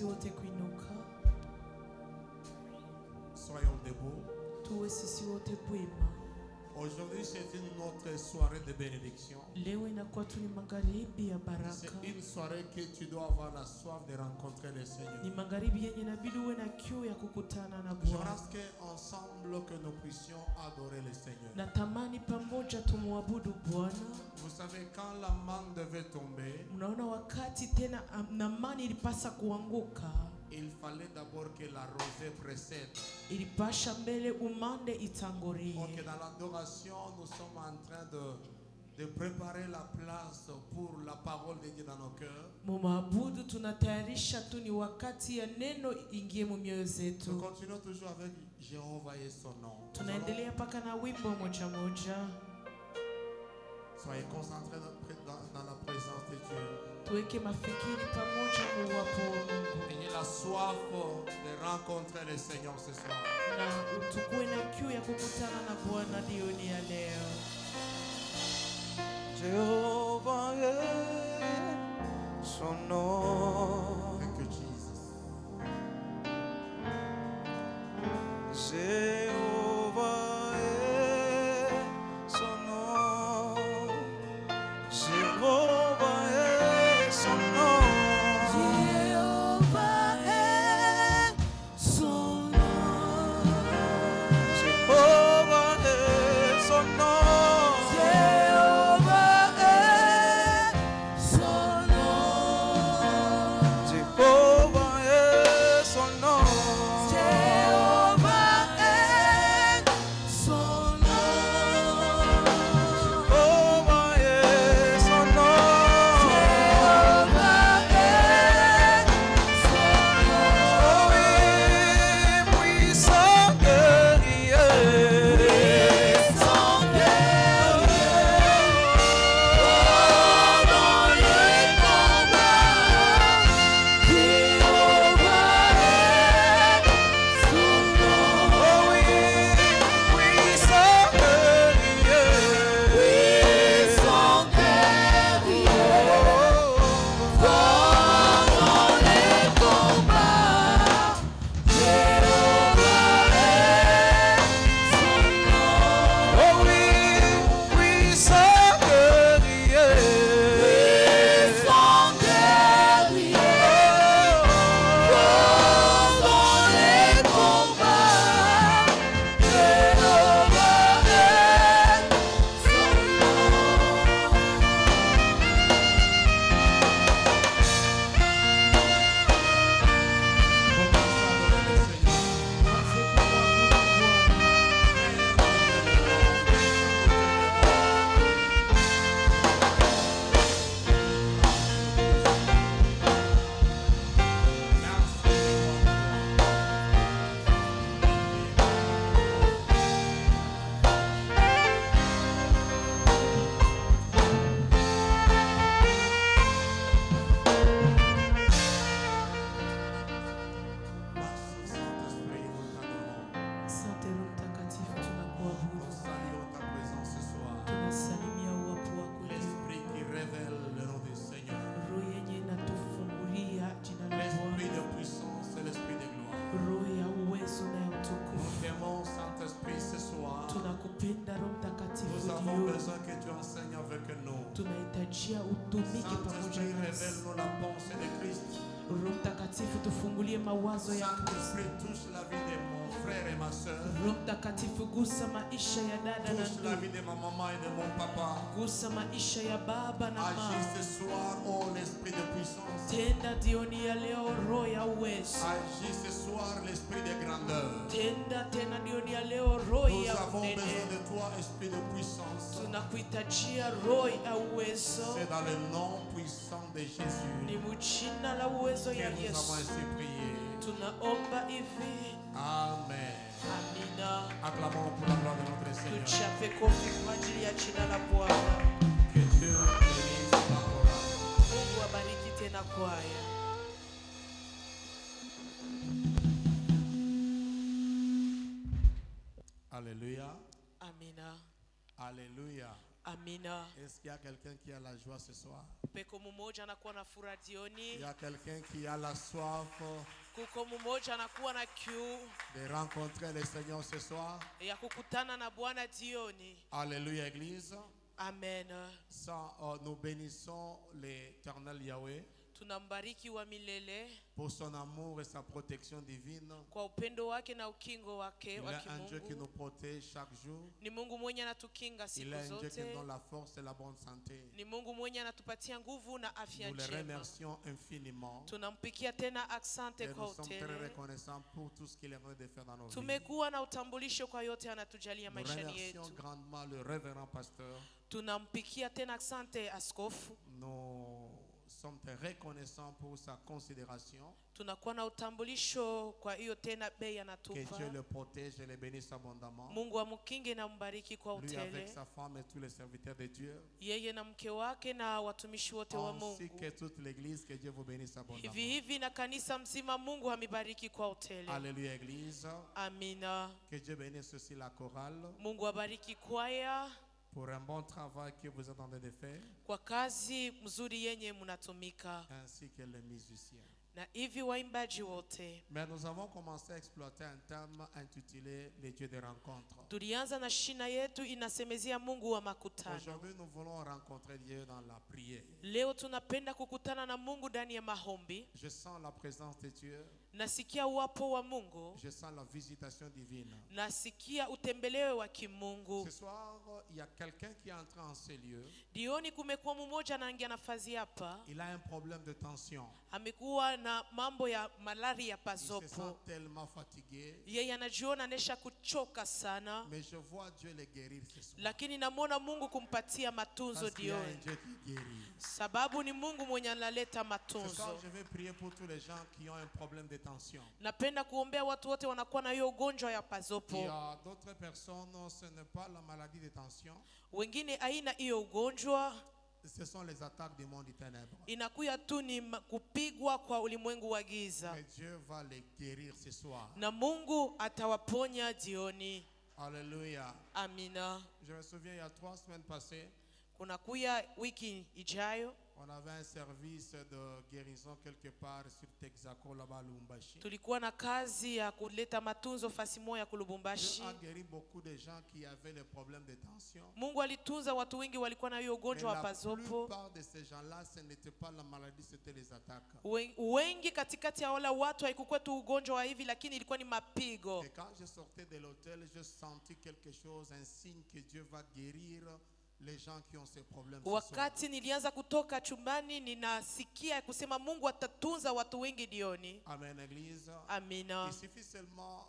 wote kuinuka. Soyons debout. Tuwe sisi wote kuima. Aujourd'hui, c'est une autre soirée de bénédiction. Leo inakuwa tu ni magharibi ya baraka. C'est une soirée que tu dois avoir la soif de rencontrer le Seigneur. Ni magharibi yenye inabidi uwe na kiu ya kukutana na Je Bwana. pense qu'ensemble que nous puissions adorer le Seigneur. Natamani pamoja tumwabudu Bwana. Vous savez, quand la manne devait tomber, Mnaona wakati tena namani ilipasa kuanguka, il fallait d'abord que la rosée précède. ilipasha mbele umande itangulie. Donc dans l'adoration, nous sommes en train de préparer la place pour la parole de Dieu dans nos cœurs. Mumaabudu tunatayarisha tu ni wakati ya neno ingie mu mioyo Nous zetu. continuons toujours avec Jéhovah et son nom. Nous allons- Tunaendelea paka na wimbo moja moja. Soyez concentrés dans la présence de Dieu. Tuweke mafikiri pamoja mu uwapo wa Mungu. Ayez la soif de rencontrer le Seigneur ce soir. Na utukue na kiu ya kukutana na Bwana jioni ya leo. Jehovah est son nom. Thank you, Jesus. Jehovah est son nom. Jehovah est son nom. Jehovah est son nom. Jehovah est son nom. Jehovah est son nom. Jehovah est son nom. Jehovah est son nom. Jehovah est son nom. Jehovah est son nom. Oh oui, puissant guerrier. Puissant guerrier, dans les combats, Jéhovah est son nom. Oh oui, puissant guerrier. Puissant guerrier, fort dans les combats, Jéhovah est son nom. Oh oui, puissant guerrier. Puissant guerrier, fort dans les combats, Jéhovah est son Asante Roho Mtakatifu, tunakuabudu. Nous saluons ta présence ce soir. Tunasalimia uwapo wako leo. L'esprit qui révèle le nom du Seigneur. Roho yenye inatufungulia jina la L'esprit de Bwana. puissance et l'esprit de gloire. Roho ya uwezo na ya Nous utukufu. t'aimons, Saint-Esprit, ce soir. Tunakupenda Roho Mtakatifu Nous avons jioni. besoin que tu enseignes avec nous. Tunahitajia utumike pamoja Saint-Esprit, nasi. révèle-nous la pensée de Christ. Roho Mtakatifu tufungulie mawazo ya Kristo. Saint-Esprit, touche la vie de mon frère et ma soeur. Roho Mtakatifu gusa maisha ya dada na Touche la ndugu. vie de ma maman et de mon papa. Gusa maisha ya baba na Agis mama. ce soir, oh l'esprit de puissance. Tenda jioni ya leo roho ya uwezo. Agis ce soir, l'esprit de grandeur. Tenda tena jioni ya leo roho Nous ya avons besoin unene. de toi, esprit de puissance. Tunakuhitajia roho ya uwezo. C'est dans le nom puissant de Jésus Ni mjina la uwezo que ya nous avons Yesu. ainsi prié. Tunaomba hivi. Amen. Amina. Acclamons pour la gloire de notre Seigneur. Tuchape kofi kwa ajili ya jina la Bwana. Que Dieu bénisse la chorale. Mungu abariki tena kwaya. Alléluia. Amina. Alléluia. Amina. Est-ce qu'il y a quelqu'un qui a la joie ce soir? Peko mmoja anakuwa na furaha Il jioni. y a quelqu'un qui a la soif Kuko mmoja anakuwa na kiu de rencontrer le Seigneur ce soir? ya kukutana na Bwana jioni. Alléluia, Église. Amen. Ça, nous bénissons l'Éternel Yahweh Tunambariki wa milele pour son amour et sa protection divine. kwa upendo wake na ukingo wake Il wa est un Dieu qui nous kimungu. protège chaque jour. Ni Mungu mwenye anatukinga Il siku est un Dieu qui nous zote. donne la force et la bonne santé. Ni Mungu mwenye anatupatia nguvu na afya Nous le njema. remercions infiniment. Tunampikia tena aksante Et kwa nous sommes très utele. reconnaissants pour tout ce qu'il est en train de faire dans nos vies. Tumekuwa na utambulisho kwa yote anatujalia Nous maishani remercions yetu. grandement le révérend pasteur. Tunampikia tena aksante askofu. Nous sommes très reconnaissants pour sa considération. Tunakuwa na utambulisho kwa hiyo tena bei Que anatupa. Dieu le protège et le bénisse abondamment. Mungu amkinge na mbariki kwa Lui avec utele. sa femme et tous les serviteurs de Dieu. Yeye na mke wake na watumishi wote wa Ainsi Mungu. que toute l'église, que Dieu vous bénisse abondamment. Hivi hivi na kanisa mzima Mungu amibariki kwa utele. Alléluia, église. Amina. Que Dieu bénisse aussi la chorale Mungu abariki kwaya pour un bon travail que vous êtes en train de faire, kwa kazi mzuri yenye mnatumika. ainsi que les musiciens. Na hivi waimbaji wote. Mais nous avons commencé à exploiter un thème intitulé Les dieux des rencontres. Tulianza na shina yetu inasemezea Mungu wa makutano. Aujourd'hui, nous voulons rencontrer Dieu dans la prière. Leo tunapenda kukutana na Mungu ndani ya maombi. Je sens la présence de Dieu. Nasikia uwapo wa Mungu. Je sens la visitation divine. Nasikia utembelewe wa kimungu. Ce soir, il y a quelqu'un qui est entré en ces lieux. Dioni kumekuwa mmoja anaingia nafasi hapa. Il a un problème de tension. Amekuwa na mambo ya malaria Il se sent pazopo. tellement fatigué. Yeye anajiona anesha kuchoka sana. Mais je vois Dieu le guérir ce soir. Lakini namwona Mungu kumpatia matunzo Parce qu'il y a un dioni. Dieu qui guérit. Sababu ni Mungu mwenye analeta Ce soir, matunzo. je vais prier pour tous les gens qui ont un problème de tension. Napenda kuombea watu wote wanakuwa na hiyo ugonjwa ya Il y pazopo. a d'autres personnes, ce n'est pas la maladie de tension, Wengine haina hiyo ugonjwa, ce sont les attaques du monde du ténèbre. inakuya tu ni kupigwa kwa ulimwengu wa giza. Mais Dieu va les guérir ce soir. Na Mungu atawaponya jioni. Alléluia. Amina. Je me souviens, il y a 3 semaines passées, Kunakuya wiki ijayo on avait un service de guérison quelque part sur Texaco, là-bas à Lubumbashi. tulikuwa na kazi ya kuleta matunzo fasi moja ku Lubumbashi. Dieu a guéri beaucoup de gens qui avaient les problèmes de tension. Mungu alitunza watu wengi walikuwa na hiyo Mais ugonjwa wa la pazopo. plupart de ces gens-là, ce n'était pas la maladie, c'était les attaques. Wengi katikati ya wala watu haikukuwa tu ugonjwa wa hivi, lakini ilikuwa ni mapigo. Et quand je sortais de l'hôtel, je sentis quelque chose, un signe que Dieu va guérir les gens qui ont ces problèmes. ce soir. Wakati nilianza kutoka chumbani, ninasikia kusema Mungu atatunza watu wengi dioni. Amen, Église. Amina. Il suffit seulement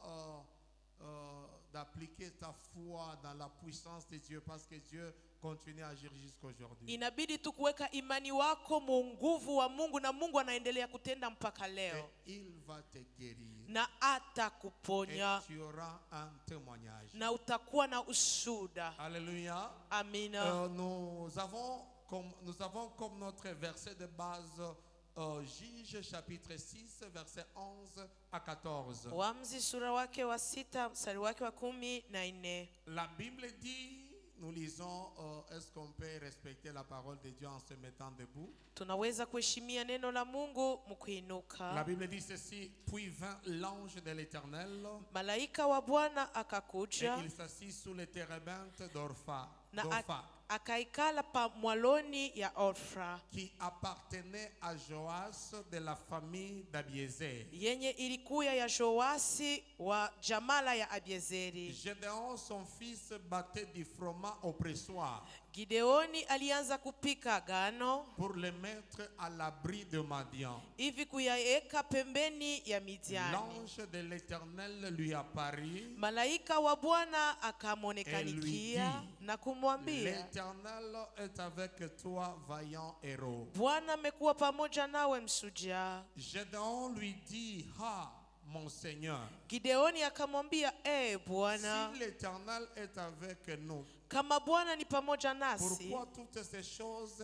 d'appliquer ta foi dans la puissance de Dieu parce que Dieu continue à agir jusqu'aujourd'hui. Inabidi tu kuweka imani wako mu nguvu wa Mungu, na Mungu anaendelea kutenda mpaka Et leo, il va te guérir. na Et atakuponya, tu auras un témoignage. na utakuwa na ushuda. Alléluia. Amina. Nous avons comme notre verset de base Juge chapitre 6 verset 11 à 14. Waamuzi sura wake wa 6 mstari wake wa 14. La Bible dit, nous lisons, est-ce qu'on peut respecter la parole de Dieu en se mettant debout? Tunaweza kuheshimia neno la Mungu La mkuinuka. Bible dit ceci, puis vint l'ange de l'Éternel Malaika wa Bwana et akakuja il s'assit sous les térébintes d'Orpha, na akaikala pa mwaloni ya Orfa, qui appartenait à Joas de la famille d'Abiézer. yenye ilikuya ya Joasi wa jamala ya Abiezeri. Gédéon, son fils, battait du froment au pressoir Gideoni alianza kupika agano pour le mettre à l'abri de Madian. hivi kuyaeka pembeni ya Midiani. L'ange de l'Éternel lui apparut. Malaika wa Bwana Et akamwonekanikia lui dit, na kumwambia, l'Éternel est avec toi, vaillant héros. Bwana amekuwa pamoja nawe msujaa. Gédéon lui dit, ah, mon Seigneur, Gideoni akamwambia, Bwana, si l'Éternel est avec nous, kama Bwana ni pamoja nasi, pourquoi toutes ces choses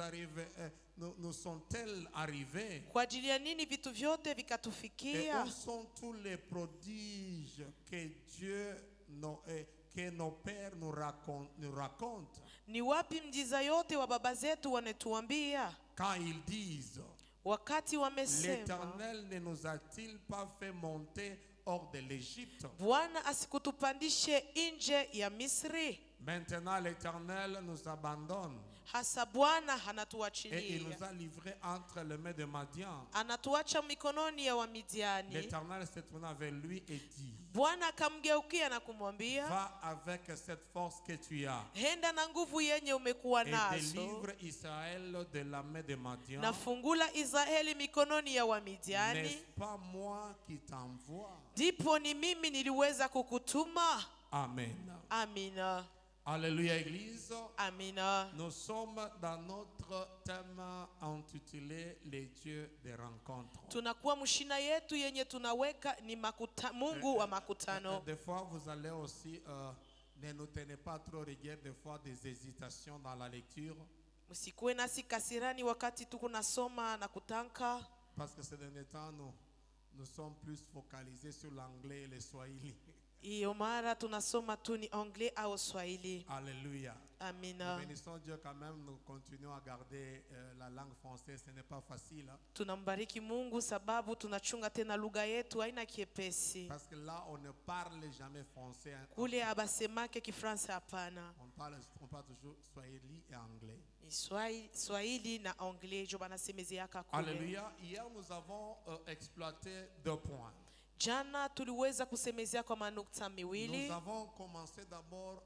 nous sont-elles arrivées? kwa ajili ya nini vitu vyote Et vikatufikia? où sont tous les prodiges que Dieu que nos pères nous racontent Ni wapi mjiza yote wa baba zetu wanatuambia quand ils disent wakati wamesema l'Éternel ne nous a-t-il pas fait monter hors de l'Égypte? Bwana asikutupandishe nje ya Misri. Maintenant l'Éternel nous abandonne Hasa Bwana et il hanatuachilia, nous a livrés entre les mains de Madian. anatuacha mikononi ya Wamidiani. L'Éternel s'est tourné vers lui et dit, Bwana akamgeukia na kumwambia, va avec cette force que tu as henda na nguvu yenye umekuwa et nazo délivre Israël de la main de Madian. na fungula Israeli mikononi ya Wamidiani. N'est-ce pas moi qui t'envoie? Ndipo ni mimi niliweza kukutuma. Amen. Amina, Alléluia, Église. amina. Nous sommes dans notre thème intitulé Les dieux des rencontres. Tunakuwa mshina yetu yenye tunaweka ni Mungu wa makutano. Des fois, vous allez aussi, ne nous tenez pas trop rigueur, des fois des hésitations dans la lecture. Msikuwe nasi kasirani wakati tuko nasoma na kutanka, Parce que ces derniers temps, nous sommes plus focalisés sur l'anglais et le swahili. iyo mara tunasoma tu ni anglais au Swahili. Alléluia. Amina. Nous bénissons Dieu quand même, nous continuons à garder la langue française, ce n'est pas facile. Hein? Tunambariki Mungu sababu tunachunga tena lugha yetu, haina kiepesi. Parce que là, on ne parle jamais français. Hein? Kule abasemake Kifransa hapana. On parle toujours swahili et anglais. Ni Swahili na anglais jo banasemezeaka kule. Alléluia. Hier, nous avons exploité 2 points. Jana tuliweza kusemezea kwa manukta miwili. Nous avons commencé d'abord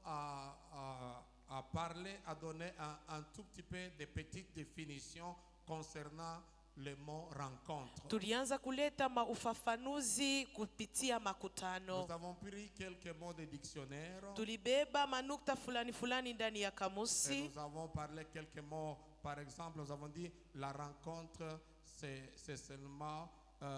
à parler, à donner un tout petit peu de petites définitions concernant le mot rencontre. Tulianza kuleta maufafanuzi kupitia makutano. Nous avons pris quelques mots de dictionnaire. Tulibeba manukta fulani fulani ndani ya Et kamusi. nous avons parlé quelques mots. Par exemple, nous avons dit la rencontre, c'est seulement,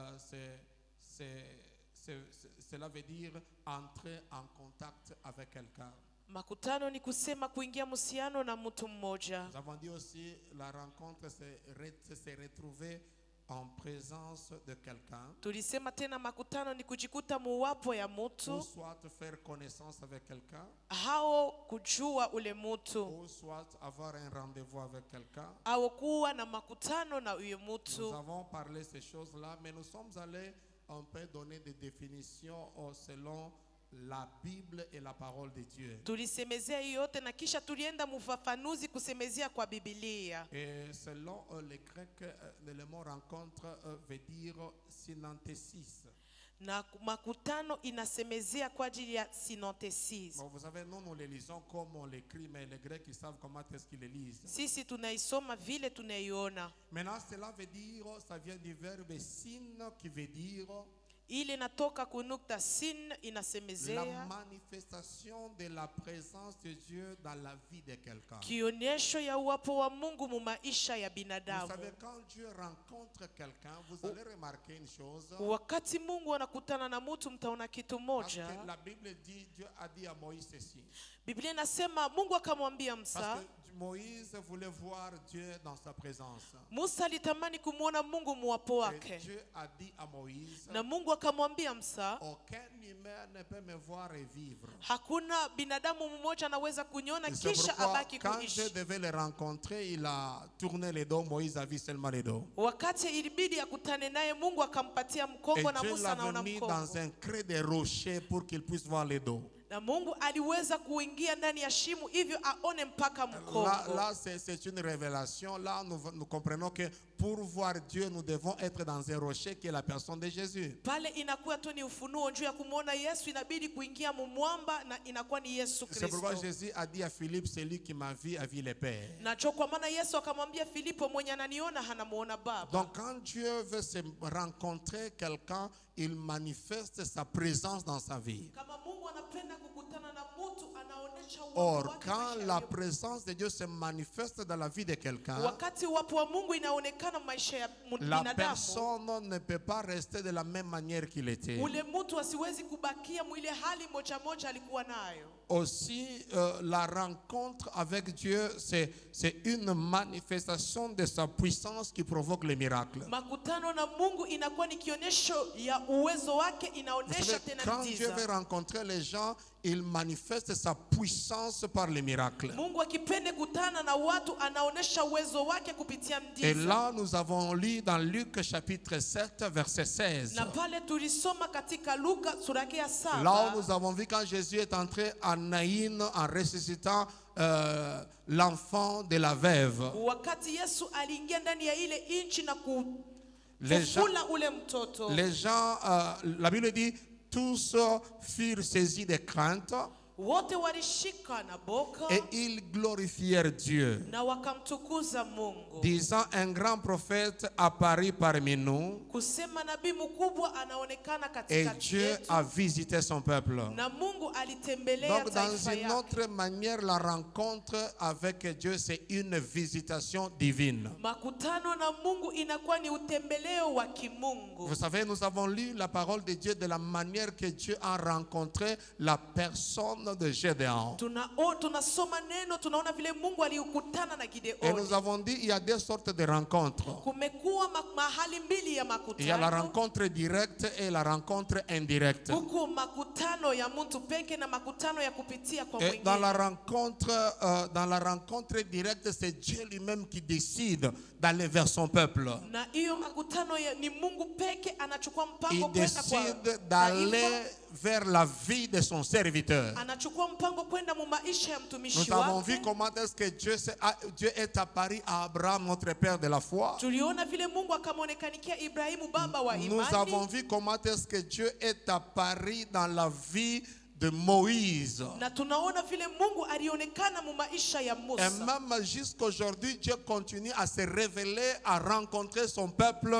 cela veut dire entrer en contact avec quelqu'un. Makutano ni kusema kuingia mhusiano na mtu mmoja. Nous avons dit aussi la rencontre, c'est se retrouver en présence de quelqu'un. Tulisema tena makutano ni kujikuta muwapo ya Ou mtu, soit faire connaissance avec quelqu'un. hao kujua ule mtu, Ou soit avoir un rendez-vous avec quelqu'un. au kuwa na makutano na uyo mtu. Nous avons parlé de ces choses-là, mais nous sommes allés un peu donner des définitions selon la Bible et la parole de Dieu. Tulisemezea hiyo yote na kisha tulienda mufafanuzi kusemezea kwa Biblia. Et selon les Grecs, le mot rencontre veut dire synanthesis. Na makutano inasemezea kwa ajili ya synonthesis. Bon, vous savez, nous les lisons comme on l'écrit, mais les Grecs, ils savent comment est-ce qu'ils les lisent. Sisi tunaisoma vile tunaiona. Maintenant, cela veut dire, ça vient du verbe syn qui veut dire Ile natoka kunukta sin la inasemezea manifestation de la présence de Dieu dans la vie de quelqu'un. kionyesho ya uwapo wa Mungu mu maisha ya Vous binadamu. savez, quand Dieu rencontre quelqu'un, vous allez remarquer une chose. Wakati Mungu anakutana na mtu mtaona kitu Parce moja. que la Bible dit, Dieu a dit à Moïse ceci. Biblia inasema Mungu akamwambia Parce Musa. que Moïse voulait voir Dieu dans sa présence. Musa alitamani kumwona Mungu muwapo Et wake. Dieu a dit à Moïse, Na Mungu akamwambia Musa, aucun humain ne peut me voir et vivre. hakuna binadamu mmoja anaweza kuniona Et c'est kisha pourquoi, abaki quand Dieu kuishi. devait le rencontrer, il a tourné les dos. Moïse a vu seulement les dos. Wakati ilibidi akutane naye, Mungu akampatia Et mkongo na Dieu Musa anaona l'a mis mkongo. dans un creux de rocher pour qu'il puisse voir les dos. Na Mungu aliweza kuingia ndani ya shimo hivyo aone mpaka mkongo. Là c'est une révélation. Là, nous comprenons que pour voir Dieu, nous devons être dans un rocher qui est la personne de Jésus. Pale inakuwa tu ni ufunuo juu ya kumwona Yesu, inabidi kuingia mumwamba na inakuwa ni Yesu C'est pourquoi Kristo. Jésus a dit à Philippe, celui qui m'a vu a vu le Père. Na cho kwa maana Yesu akamwambia Filipo, mwenye ananiona hanamuona Baba. Donc quand Dieu veut se rencontrer quelqu'un, il manifeste sa présence dans sa vie. Kama Mungu anapenda kukutana na mtu, anaonesha uwapo Or, wake quand maisha la ya- présence de Dieu se manifeste dans la vie de quelqu'un, wakati uwapo wa Mungu inaonekana maisha ya la binadamu, personne ne peut pas rester de la même manière qu'il était. ule mtu asiwezi kubakia mwile hali moja moja alikuwa nayo. aussi la rencontre avec Dieu, c'est une manifestation de sa puissance qui provoque les miracles. Makutano na Mungu inakuwa ni kionyesho ya uwezo wake, Vous inaonesha savez, tena quand Dieu veut miujiza. rencontrer les gens, il manifeste sa puissance par les miracles. Mungu akipende kutana na watu anaonesha uwezo wake kupitia Et mdiza. là, nous avons lu dans Luc chapitre 7, verset 16. Na pale tulisoma katika Luka sura yake ya Là où 7. nous avons vu quand Jésus est entré en Naïn en ressuscitant l'enfant de la veuve. Wakati Yesu aliingia ndani ya ile inchi na Les gens, kufula ule mtoto. les gens, la Bible dit, tous furent saisis de crainte Wote walishika na boka et ils glorifièrent Dieu, na wakamtukuza Mungu. disant, un grand prophète apparut parmi nous Kusema nabii mkubwa anaonekana et katikati Dieu yetu. a visité son peuple. Na Mungu alitembelea Donc, dans taifa une yake. autre manière, la rencontre avec Dieu, c'est une visitation divine. Makutano na Mungu inakuwa ni utembeleo wa kimungu. Vous savez, nous avons lu la parole de Dieu de la manière que Dieu a rencontré la personne de Gédéon. Tunasoma neno, tunaona vile Mungu aliukutana na Et nous Gideoni. avons dit, il y a deux sortes de rencontres. Kumekuwa mahali mbili ya Il y a la makutano. rencontre directe et la rencontre indirecte. Huko makutano ya mtu peke na makutano ya kupitia kwa Et dans la mwingine. rencontre directe, c'est Dieu lui-même qui décide d'aller vers son peuple. Na hiyo makutano ni Mungu peke anachukua Il mpango kwenda kwa décide d'aller taifa. vers la vie de son serviteur. Anachukua mpango kwenda mu maisha ya mtumishi Nous avons vu wake. comment est-ce que Dieu est apparu à Abraham, notre père de la foi. Tuliona vile Mungu akamwonekanikia Ibrahimu baba wa Nous avons imani. vu comment est-ce que Dieu est apparu dans la vie de Moïse. Na tunaona vile Mungu alionekana mu maisha ya Et Musa. même jusqu'aujourd'hui, Dieu continue à se révéler, à rencontrer son peuple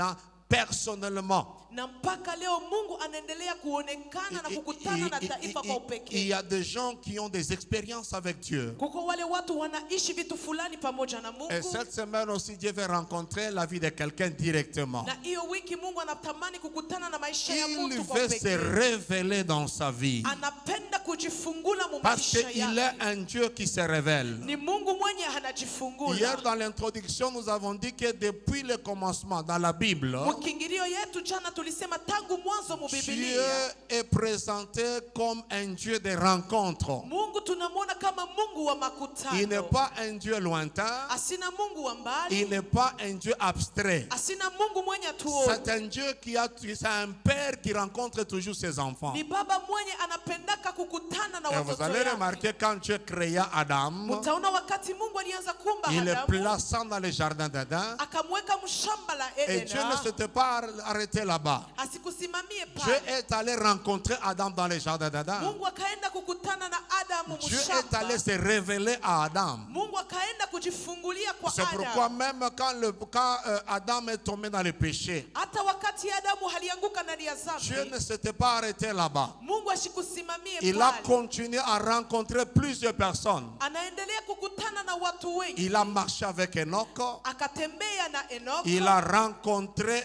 personnellement. Na mpaka leo Mungu anaendelea kuonekana na kukutana na taifa kwa Il upekee. y a des gens qui ont des expériences avec Dieu. Kuko wale watu wanaishi vitu fulani pamoja na Et Mungu. cette semaine aussi, Dieu veut rencontrer la vie de quelqu'un directement. Na hiyo wiki Mungu anatamani kukutana na maisha ya Il mtu kwa veut se upekee. révéler dans sa vie. Anapenda kujifungula mu Parce maisha qu'il est yake. un Dieu qui se révèle. Ni Mungu mwenye Hier, anajifungula. dans l'introduction, nous avons dit que depuis le commencement dans la Bible, Mukingilio yetu jana tulisema tangu mwanzo mu Dieu Biblia. est présenté comme un Dieu de rencontre. Mungu tunamwona kama Mungu wa Il n'est makutano. pas un Dieu lointain. Asina Mungu wa Il mbali. n'est pas un Dieu abstrait. Asina Mungu mwenye C'est tuone. un Dieu c'est un père qui rencontre toujours ses enfants. Ni baba mwenye anapendaka kukutana na Et vous watoto allez yake. remarquer quand Dieu créa Adam, Mutaona wakati Mungu alianza kuumba il le Adamu, plaçant dans le jardin d'Adam. akamweka mshamba la Et Dieu ne Edena. s'était pas arrêté là-bas. Asikusimamie Dieu pale. est allé rencontrer Adam dans le jardin d'Adam. Mungu akaenda kukutana na Adamu Dieu est allé mshamba. se révéler à Adam. Mungu akaenda kujifungulia kwa C'est pourquoi Adamu. même quand Adam est tombé dans le péché, Hata wakati Adamu alianguka ndani ya Dieu dhambi, ne s'était pas arrêté là-bas. Mungu asikusimamie Il a pale. continué à rencontrer plusieurs personnes. Anaendelea kukutana na watu wengi. Il a marché avec Enoch. Akatembea na Enoko. Il a rencontré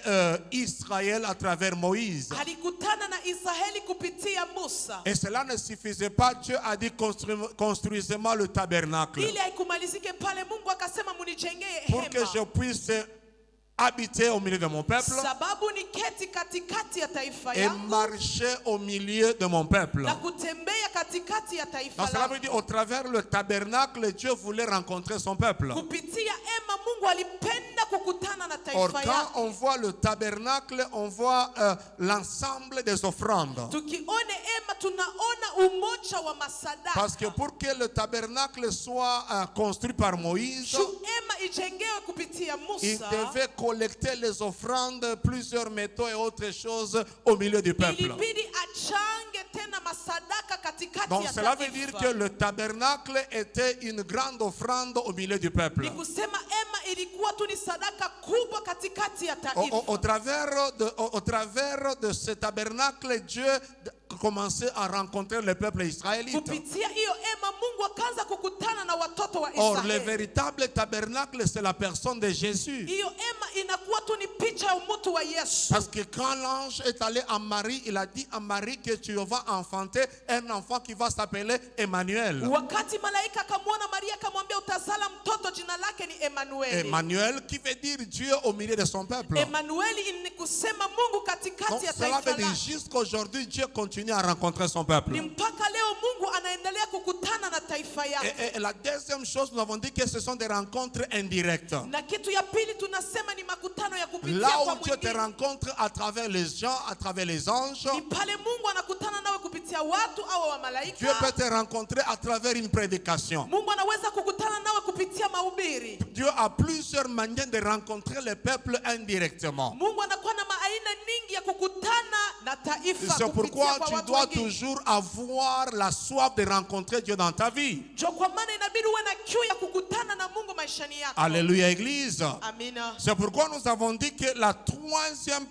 Israël à travers Moïse. Alikutana na Israeli kupitia Musa. Et cela ne suffisait pas. Dieu a dit construisez-moi le tabernacle Ili haikumalizike pale, Mungu akasema munijengee pour que je hema. puisse habiter au milieu de mon peuple Sababu ni keti katikati ya taifa et yangu marcher au milieu de mon peuple. na kutembea katikati ya taifa Donc cela veut langu. dire au travers le tabernacle, Dieu voulait rencontrer son peuple. Kupitia hema Mungu alipenda kukutana na Or, taifa quand on yake. voit le tabernacle, on voit l'ensemble des offrandes. Tukione hema tunaona umoja wa Parce que masadaka. pour que le tabernacle soit construit par Moïse, Shu hema ijengewe kupitia il Musa. devait collecter les offrandes, plusieurs métaux et autres choses au milieu du peuple. Ilibidi achange tena masadaka katikati Donc ya cela veut dire que taifa. le tabernacle était une grande offrande au milieu du peuple. Ni kusema hema ilikuwa tu ni sadaka kubwa katikati ya Au taifa. travers de ce tabernacle, Dieu commençait à rencontrer le peuple israélite. Kupitia hiyo hema Mungu akaanza kukutana na watoto wa Or, le Israeli. véritable tabernacle, c'est la personne de Jésus. Hiyo ema inakuwa tu ni picha ya mtu wa Yesu. Parce que quand l'ange est allé à Marie, il a dit à Marie que tu vas enfanter un enfant qui va s'appeler Emmanuel. Wakati malaika akamwona Maria akamwambia utazala mtoto jina lake ni Emmanuel. Emmanuel qui veut dire Dieu au milieu de son peuple. Emmanuel ni kusema Mungu katikati Donc ya cela taifa veut dire lake. jusqu'aujourd'hui Dieu continue à rencontrer son peuple. Ni mpaka leo Mungu anaendelea kukutana na taifa yake. Et la deuxième chose, nous avons dit que ce sont des rencontres indirectes. Na kitu ya pili tunasema ni makutano ya kupitia Là kwa où Dieu te mwingine. rencontre à travers les gens, à travers les anges, Ni pale Mungu anakutana nawe kupitia watu au wa Dieu peut malaika. te rencontrer à travers une prédication. Mungu anaweza kukutana nawe kupitia mahubiri. Dieu a plusieurs manières de rencontrer le peuple indirectement. Mungu anakuwa na aina nyingi ya kukutana na taifa C'est kupitia pourquoi kwa tu watu dois wengine. toujours avoir la soif de rencontrer Dieu dans ta vie. Jo, kwa maana inabidi uwe na kiu ya kukutana na Mungu maishani yako. Alléluia, Église. Amina. C'est pourquoi nous avons dit que la troisième,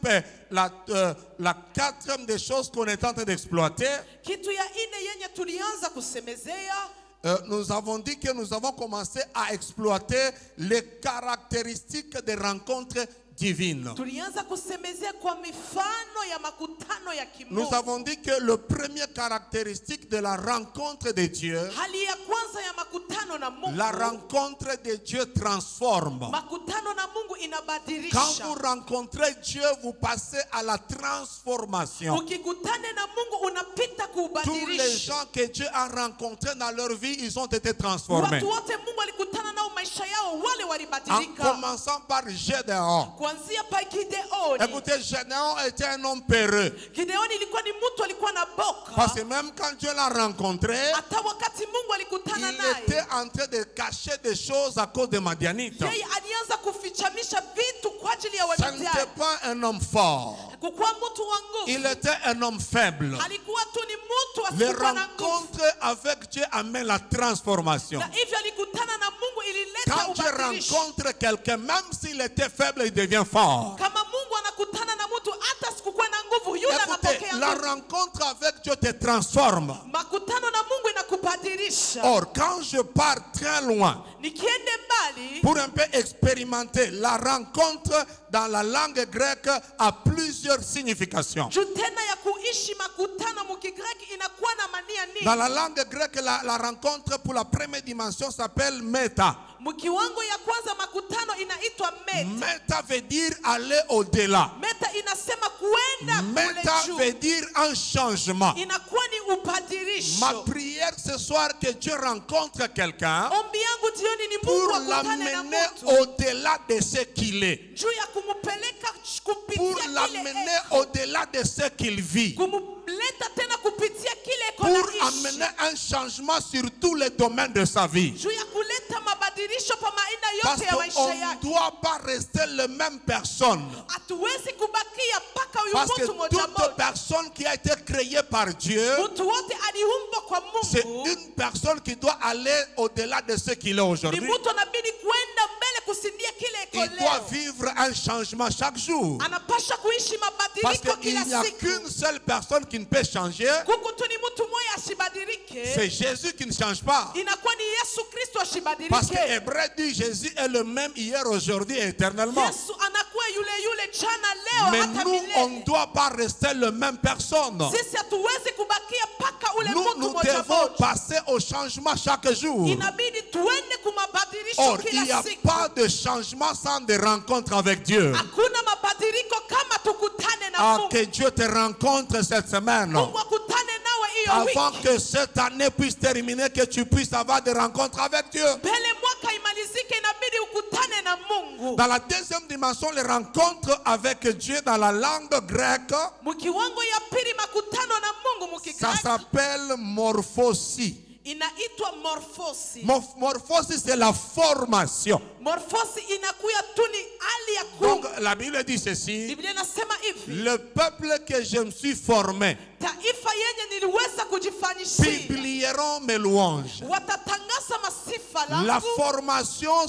la quatrième des choses qu'on est en train d'exploiter, Kitu ya ine yenye tulianza kusemezea, nous avons dit que nous avons commencé à exploiter les caractéristiques des rencontres divines. tulianza kusemezea kwa mifano ya makutano ya Nous kimungu. avons dit que le premier caractéristique de la rencontre de Dieu, Hali ya kwanza ya makutano na Mungu, la rencontre de Dieu transforme. makutano na Mungu Quand inabadilisha. vous rencontrez Dieu, vous passez à la transformation. Ukikutane na Mungu unapita Tous les kubadilisha. gens que Dieu a rencontrés dans leur vie, ils ont été transformés. Watu wote Mungu alikutana nao maisha yao, wale En walibadilika. commençant par Gédéon. Kuanzia pa Gideoni. Écoutez, Gédéon était un homme peureux. Gideoni ilikuwa ni mtu alikuwa na Parce boka. que même quand Dieu l'a rencontré, Hata wakati Mungu alikutana il était naye, en train de cacher des choses à cause des Madianites. yeye alianza kufichamisha vitu kwa ajili ya Ce n'était Wamidiani. pas un homme fort. Kukuwa mtu wa Il nguvu, était un homme faible. alikuwa tu ni mtu Les asiyekuwa na nguvu, rencontres avec Dieu amènent la transformation. na hivyo alikutana na Mungu ilileta Quand Dieu ubadilisho. rencontre quelqu'un, même s'il était faible, il devient fort. Kama Mungu anakutana na mtu hata sikukuwa na nguvu, yule Écoutez, anapokea la nguvu. rencontre avec Dieu te transforme. Makutano na Mungu inakubadilisha. Or, quand je pars très loin Nikiende mbali, pour un peu expérimenter, la rencontre dans la langue grecque a plusieurs significations. juu tena ya kuishi makutano mukigreki inakuwa na mania Dans nini? la langue grecque, la rencontre pour la première dimension s'appelle meta. Mkiwango ya kwanza makutano inaitwa meta. Meta veut dire aller au-delà. Meta inasema kuenda Meta kule veut juu. dire un changement. Inakuwa ni Ma ubadilisho. prière ce soir, que Dieu rencontre quelqu'un Ombi yangu jioni ni pour Mungu akutane na l'amener mtu au-delà de ce qu'il est. juu ya kumupeleka Pour kupitia kile l'amener eko. au-delà de ce qu'il vit. Kumuleta tena kupitia kile eko Pour naishi. amener un changement sur tous les domaines de sa vie. Juu ya kuleta mabadilisho kwa maina Parce yote ya maisha qu'on ne yake. doit pas rester la même personne. Hatuwezi kubakia mpaka huyu Parce que mtu moja toute moja. personne qui a été créée par Dieu, Mtu wote aliumbwa kwa c'est Mungu. une personne qui doit aller au-delà de ce qu'il est Ni aujourd'hui. mtu anabidi kwenda mbele kusindia kile eko Il doit leo. vivre un changement chaque jour. Anapasha kuishi Parce mabadiliko qu'il kila n'y a siku. qu'une seule personne qui ne peut changer. Kuku tu ni mtu mmoja asibadilike. C'est Jésus qui ne change pas. Inakuwa ni Yesu Kristo Parce que asibadilike. Hébreu dit Jésus est le même hier, aujourd'hui et éternellement. Yesu anakuwa yule yule jana leo Mais hata nous, on ne milele. doit pas rester la même personne. Sisi hatuwezi kubakia mpaka ule Nous, mtu nous moja devons moja. passer au changement chaque jour. Inabidi tuende kumabadilisho Or, il n'y kila a siku. pas de changement sans des rencontres avec Dieu. Hakuna mabadiliko kama tukutane na Ah, Mungu. que Dieu te rencontre cette semaine. Mungu akutane nawe hiyo Avant wiki. que cette année puisse terminer, que tu puisses avoir des rencontres avec Dieu. Mbele mwaka imalizike inabidi ukutane na Mungu. Dans la deuxième dimension, les rencontres avec Dieu dans la langue grecque, Mkiwango ya pili makutano na Mungu ça mkigreki s'appelle morphosie. inaitwa morfosi. Morphosie, c'est la formation. Morfosi inakuya tu ni hali ya Donc, kuumba. la Bible dit ceci. Biblia inasema hivi, Le peuple que je me suis formé taifa yenye niliweza kujifanyishia publieront mes louanges. watatangaza masifa La langu. formation,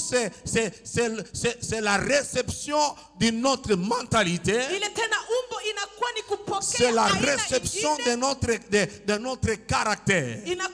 c'est la réception d'une autre mentalité. Ile tena umbo inakuwa ni C'est kupokea la aina réception ingine. de notre caractère. Inakuwa tu ni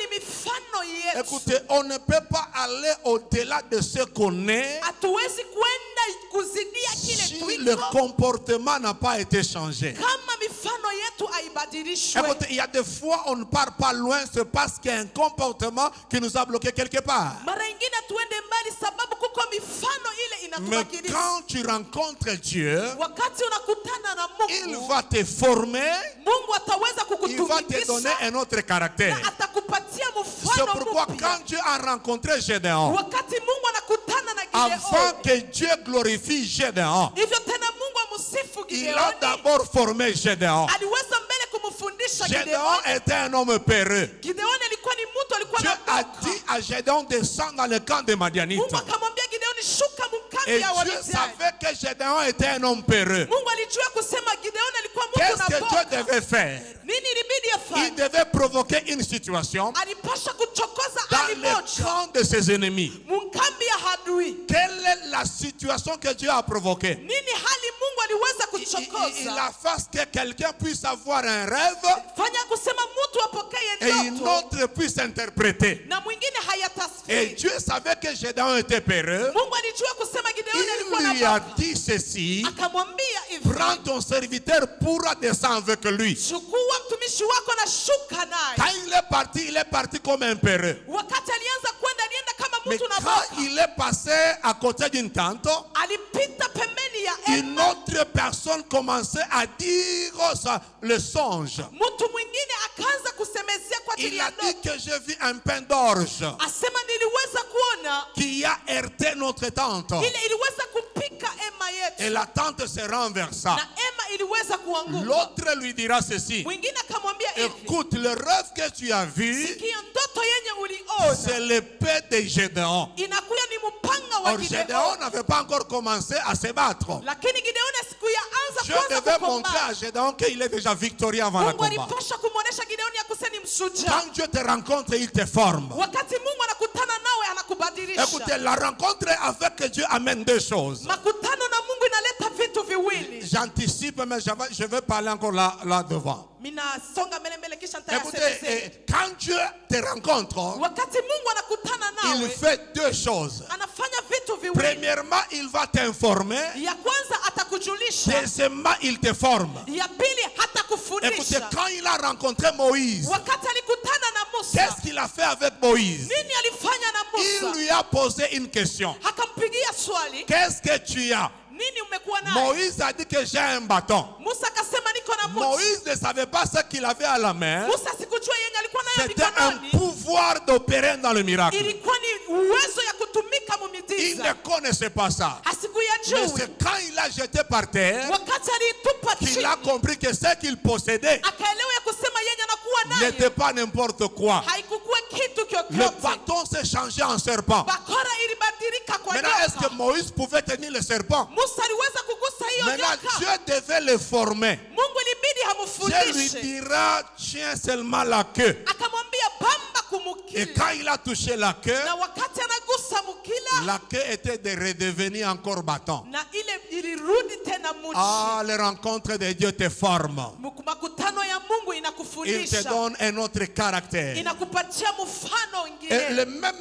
ni mifano yetu. Écoutez, on ne peut pas aller au-delà de ce qu'on est Hatuwezi kwenda kuzidia kile si le tuliko comportement n'a pas été changé. kama mifano yetu haibadilishwe. Écoutez, il y a des fois on ne part pas loin, c'est parce qu'il y a un comportement qui nous a bloqué quelque part. Mara ingine tuende mbali sababu kuko mifano ile Mais inatubakilisha. quand tu rencontres Dieu, Wakati unakutana na il Mungu, va te former, Mungu ataweza il va te donner kukutumikisha un autre caractère. na atakupatia C'est mfano pourquoi mpya. quand Dieu a rencontré Gédéon, Wakati Mungu anakutana na avant Gideoni, que Dieu glorifie Gédéon, hivyo tena Mungu amsifu il a Gideoni, d'abord formé Gédéon. aliweza mbele kumfundisha Gédéon Gideoni. était un homme peureux. Gideoni alikuwa ni mtu alikuwa Dieu na a boka. dit à Gédéon descendre dans le camp des Madianites. Mungu akamwambia Gideoni, shuka mkambi Et ya Dieu Wamidiani. savait que Gédéon était un homme peureux. Mungu alijua kusema Gideoni alikuwa mtu Qu'est-ce na que boka. Dieu devait faire? Nini ilibidi Il afanye? devait provoquer une situation Alipasha kuchokoza dans hali le moja camp de ses ennemis. mkambi ya hadui. Quelle est la situation que Dieu a provoquée? Nini hali Mungu aliweza Il kuchokoza? a fait que quelqu'un puisse avoir un rêve Fanya kusema mtu apokee et une ndoto autre puisse interpréter. na mwingine Et hayatasfiri. Dieu savait que Gédéon était peureux. Mungu alijua kusema Gideoni alikuwa Il na lui a boka. dit ceci: Akamwambia hivi, prends ton serviteur pour descendre avec lui. chukua mtumishi wako na shuka naye. Quand il est parti comme un peureux. Wakati alianza kwenda alienda kama Mais mtu na quand boka. il est passé à côté d'une tente, Alipita pembeni ya une hema. autre personne commençait à dire le songe. Mtu mwingine akaanza kusemezea kwa ajili Il ya a dit ndoto. que j'ai vu un pain d'orge Asema niliweza kuona qui a heurté notre tente. ile iliweza kupika hema Et yetu la tente se renversa. na hema iliweza kuanguka. L'autre lui dira ceci: Mwingine akamwambia hivi, écoute, le rêve que tu as vu, sikia ndoto yenye uliona c'est l'épée de Gédéon. inakuya ni mpanga wa Or, Gédéon Gideoni. n'avait pas encore commencé à se battre. Lakini Gideoni siku ya anza Je kwanza devais montrer kukomaa. à Gédéon qu'il est déjà victorieux avant le Mungu combat. alipasha kumwonyesha Gideoni ya kuseni mshujaa. Quand Dieu te rencontre, il te forme. Wakati Mungu anakutana nawe anakubadilisha. Écoutez, la rencontre avec Dieu amène deux choses. Makutano na Mungu inaleta vitu viwili. J'anticipe, mais je vais parler encore là devant. Minasonga mbele mbele kisha Écoutez, nitayasemezea. quand Dieu te rencontre, Wakati Mungu anakutana il nawe fait deux choses. anafanya vitu viwili. Premièrement, il va t'informer. Ya kwanza atakujulisha, Deuxièmement, il te forme. ya pili Écoutez, hatakufundisha. quand il a rencontré Moïse, Wakati alikutana na Musa, qu'est-ce qu'il a fait avec Moïse? nini alifanya na Il Musa? lui a posé une question. Akampigia swali, Qu'est-ce que tu as? nini umekuwa naye? Moïse a dit que j'ai un bâton. Musa akasema niko na muti. Moïse ne savait pas ce qu'il avait à la main. Musa sikujua yenye alikuwa nayo C'était un mikononi. pouvoir d'opérer dans le miracle. Ilikuwa ni uwezo ya kutumika Il ne mumiujiza. connaissait pas ça. Mais Hasikuyajui. c'est quand il a jeté par terre Wakati alitupa qu'il chini, a compris que ce qu'il possédait akaelewa ya kusema yenye anakuwa n'était nayo pas n'importe quoi. haikukuwa kitu Le kyokyote. bâton s'est changé en serpent. Bakora ilibadilika kwa Maintenant, est-ce que nyoka. Moïse pouvait tenir le serpent? Musa aliweza kugusa hiyo Maintenant, nyoka. Dieu devait le former. Mungu ilibidi Dieu lui hamfundishe. dira, tiens seulement la queue. Akamwambia bamba Et kumukila. quand il a touché la queue, Na wakati anagusa mukila, la queue était de redevenir encore bâton. na ile ilirudi tena muchi. Ah, les rencontres de Dieu te forment. Makutano ya Mungu Il te inakufundisha. donne un autre caractère. Inakupatia mfano Et ingine.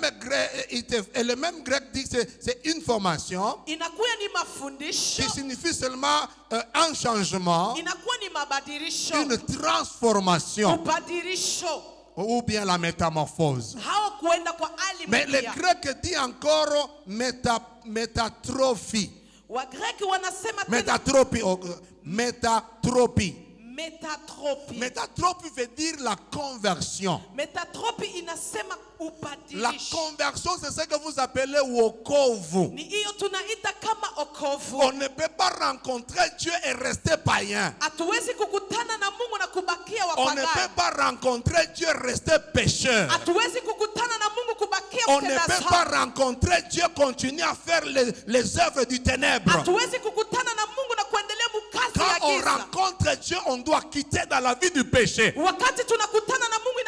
le même grec dit que c'est une formation Inakuwa ni mafundisho. qui signifie seulement un changement, Inakuwa ni mabadilisho. une transformation Ubadilisho. ou bien la métamorphose. Hawa kuenda kwa hali Mais le mpya. grec dit encore métatrophie. Wagreki wanasema tena Métatropie. Métatropie. metatrophi. Métatropie veut dire la conversion. Metatrophi inasema La ubadilisho. conversion, c'est ce que vous appelez wokovu. Ni hiyo tunaita kama okovu. On ne peut pas rencontrer Dieu et rester païen. Hatuwezi kukutana na Mungu na kubakia On ne peut wapagani. pas rencontrer Dieu et rester pécheur. Hatuwezi kukutana na Mungu kubakia On ne mtenda peut dhambi. pas rencontrer Dieu et continuer à faire les œuvres du ténèbre. Hatuwezi kukutana na Mungu na kuendelea mkazi Quand ya on giza. rencontre Dieu, on doit quitter dans la vie du péché. Wakati tunakutana na Mungu inabidi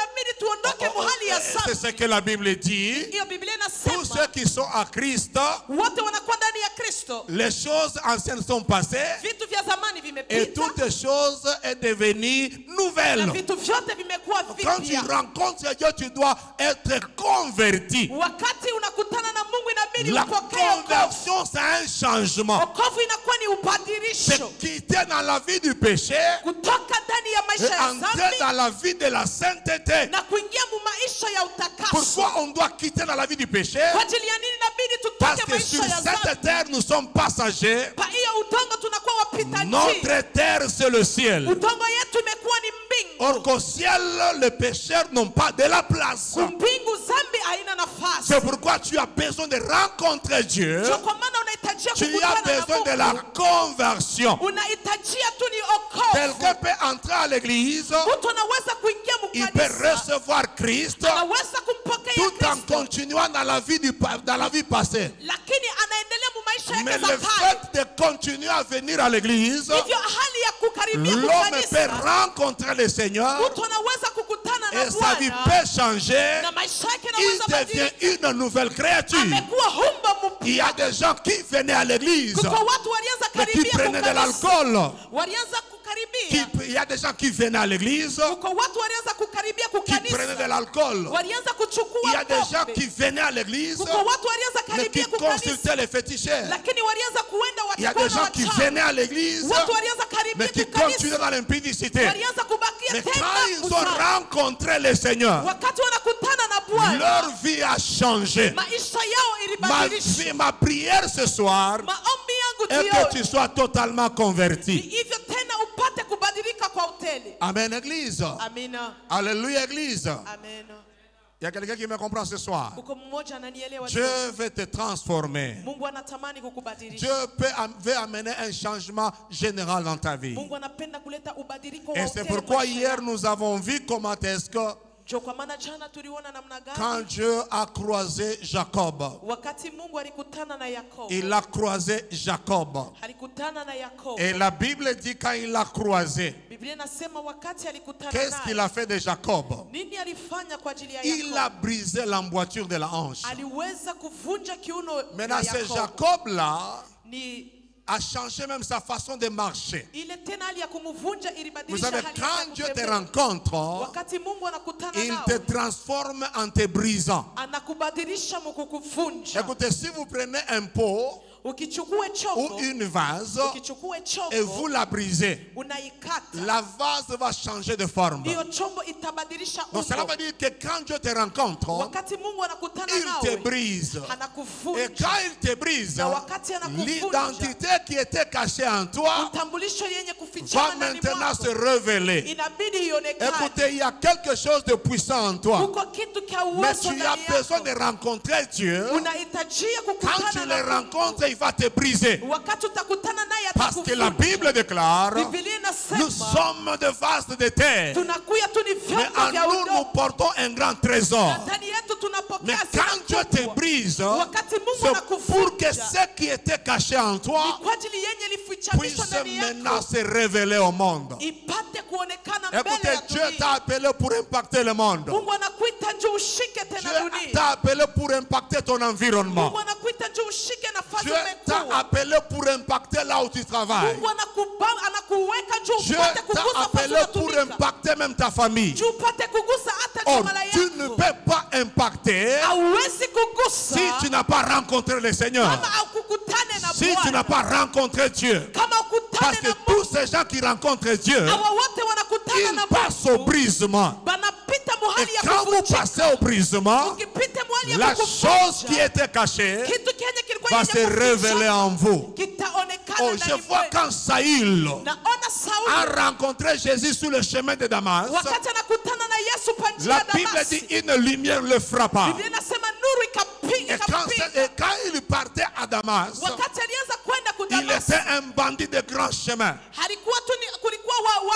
tuondoke muhali ya C'est ce dhambi. que la Bible dit. Hiyo Biblia Tous ceux inasema qui sont à Christ, wote wanakuwa ndani ya Kristo. les choses anciennes sont passées Vitu vya zamani et vimepita toutes les choses sont devenues na nouvelles. vitu vyote vimekuwa Quand tu vipya. rencontres Dieu, tu dois être converti. Wakati unakutana na Mungu inabidi La upokee wokovu. conversion, c'est un changement. Wokovu inakuwa ni ubadilisho. C'est quitter dans la vie du péché Kutoka ndani ya et maisha ya entrer dhambi dans la vie de la sainteté. na kuingia mu maisha ya utakaso. Pourquoi on doit quitter dans la vie du péché? Kwa ajili ya nini inabidi Parce tutoke que sur maisha ya cette dhambi? terre, nous sommes passagers. Pa hiyo udongo tunakuwa wapita njia. Notre terre, c'est le ciel. Udongo yetu imekuwa ni mbingu. Or qu'au ciel, les pécheurs n'ont pas de la place. Mbingu zambi haina nafasi. C'est pourquoi tu as besoin de rencontrer Dieu. Ndio kwa maana unahitajia Tu as kukutana na besoin de la Mungu. conversion. Unahitajia tu ni Quelqu'un okovu. peut entrer à l'église, Mtu anaweza kuingia il peut mkanisa. recevoir Christ Anaweza kumpokea tout en Kristo. continuant dans la vie, dans la vie passée. Lakini anaendelea mu maisha Mais yake le za kale. fait de continuer à venir à l'église, Hivyo hali ya kukaribia l'homme peut kukanisa. rencontrer le Seigneur Mtu anaweza kukutana na et sa vie Bwana. peut changer. Na maisha yake Il yanaweza devient badilika. une nouvelle créature. Amekuwa humba Il y mpya. a des gens qui venaient à l'église, Kuko watu walianza mais qui karibia prenaient de kukanisa. l'alcool. Walianza kukaribia. Il y a des gens qui venaient à l'église, Kuko watu walianza kukaribia qui prenaient de kukanisa. l'alcool. Walianza Il y kuchukua a des gens pombe. qui venaient à l'église, Kuko watu walianza mais qui karibia kukanisa. consultaient les féticheurs. Lakini walianza kuenda Il y a watakuwa des na gens qui wachawi. venaient à l'église, Watu walianza mais karibia qui continuaient kukanisa. dans l'impudicité. Walianza kubakia Mais tena quand ils ont uzani. rencontré le Seigneur, Wakati wanakutana na Bwana, leur vie a changé. maisha yao ilibadilishwa. Ma prière ce soir Maombi yangu est que tu jioni sois totalement ni converti. hivyo tena upate kubadilika kwa utele. Amen, Église. Amina. Alléluia, Église. Amen. Il y a quelqu'un qui me comprend ce soir. Uko mmoja ananielewa. Dieu veut te transformer. Mungu anatamani kukubadilisha. Dieu veut amener un changement général dans ta vie. Mungu anapenda kuleta ubadiliko wa Et c'est utele pourquoi maisha hier yako. nous avons vu comment est-ce que Ndio kwa maana jana tuliona namna quand gani Dieu a croisé Jacob, wakati Mungu alikutana na Yakobo. il a croisé Jacob. Alikutana na Yakobo. Et la Bible dit quand il l'a croisé, Biblia inasema wakati alikutana qu'est-ce qu'il naye. a fait de Jacob? Nini alifanya kwa ajili ya Il a Yakobo? brisé l'emboîture de la hanche. Aliweza kuvunja kiuno Maintenant, ya ce Yakobo. Jacob-là Ni a changé même sa façon de marcher. ile tena hali ya kumvunja Vous ilibadilisha savez, hali yake quand Dieu te kutembea. rencontre, Wakati Mungu anakutana il nawe, te transforme en te brisant. anakubadilisha mukukuvunja. Écoutez, si vous prenez un pot Ukichukue chombo, ou une vase ukichukue et vous chombo, la brisez, unaikata, la vase va changer de forme. hiyo chombo itabadilisha Donc cela umbo. veut dire que quand Dieu te rencontre, Wakati Mungu anakutana il te nawe, brise. Et anakuvunja. quand il te brise, Na wakati anakuvunja, l'identité qui était cachée en toi utambulisho yenye va kufichana ndani maintenant se mwako révéler. inabidi ionekane. Écoutez, il y a quelque chose de puissant en toi. Uko kitu kia Mais uwezo tu as ndani besoin yako. de rencontrer Dieu. Unahitajia Quand tu kukutana le na Mungu. rencontres, il va te briser. Wakati utakutana naye Parce que la atakuvunja. Bible déclare, Biblia nous inasema sommes de vases de terre. tunakuya tu ni Mais vyombo en vya nous, nous udongo. portons un grand trésor. Ndani yetu Mais tunapokea quand hazina Dieu te kubwa. brise, Wakati Mungu c'est pour que anakuvunja, ce qui était caché en ni toi kwa ajili yenye ilifichanishwa puisse ndani maintenant yako se révéler au monde. ipate kuonekana mbele Écoutez, ya Dieu dunia. t'a appelé pour impacter le monde. Mungu anakuita njoo ushike tena Dieu dunia. t'a appelé pour impacter ton environnement. Mungu anakuita njoo ushike nafasi Dieu t'a umekuwa. appelé pour impacter là où tu travailles. Mungu anakuweka njoo Dieu upate t'a kugusa appelé nafasi pour unatumika. impacter même ta famille. Njoo upate kugusa hata Or, jamaa tu ne yako. peux pas impacter Hauwezi kugusa si tu n'as pas rencontré le Seigneur. kama haukukutane na Si tu n'as Bwana. pas rencontré Dieu. Kama Parce ukutane que na tous Mungu. ces gens qui rencontrent Dieu, Hawa wote wanakutana na ils passent au Mungu. brisement. Banapita Et muhali ya quand vous kuvunjika. passez au brisement, Ukipita muhali ya la chose qui kukuvunja, était cachée kitu kenye kilikuwa va yenye se révéler kufichwa, en vous. kitaonekana Oh, je ndani vois mwenu. quand Saül Naona a Sauli rencontré Jésus sur le chemin de Damas, wakati anakutana na Yesu pa njia la ya Bible Damasi. dit une lumière le frappa. Biblia inasema nuru ikapiga Et quand il partait à Damas, wakati alianza kwenda ku il Damasi, était un bandit de grand chemin. halikuwa tu kulikuwa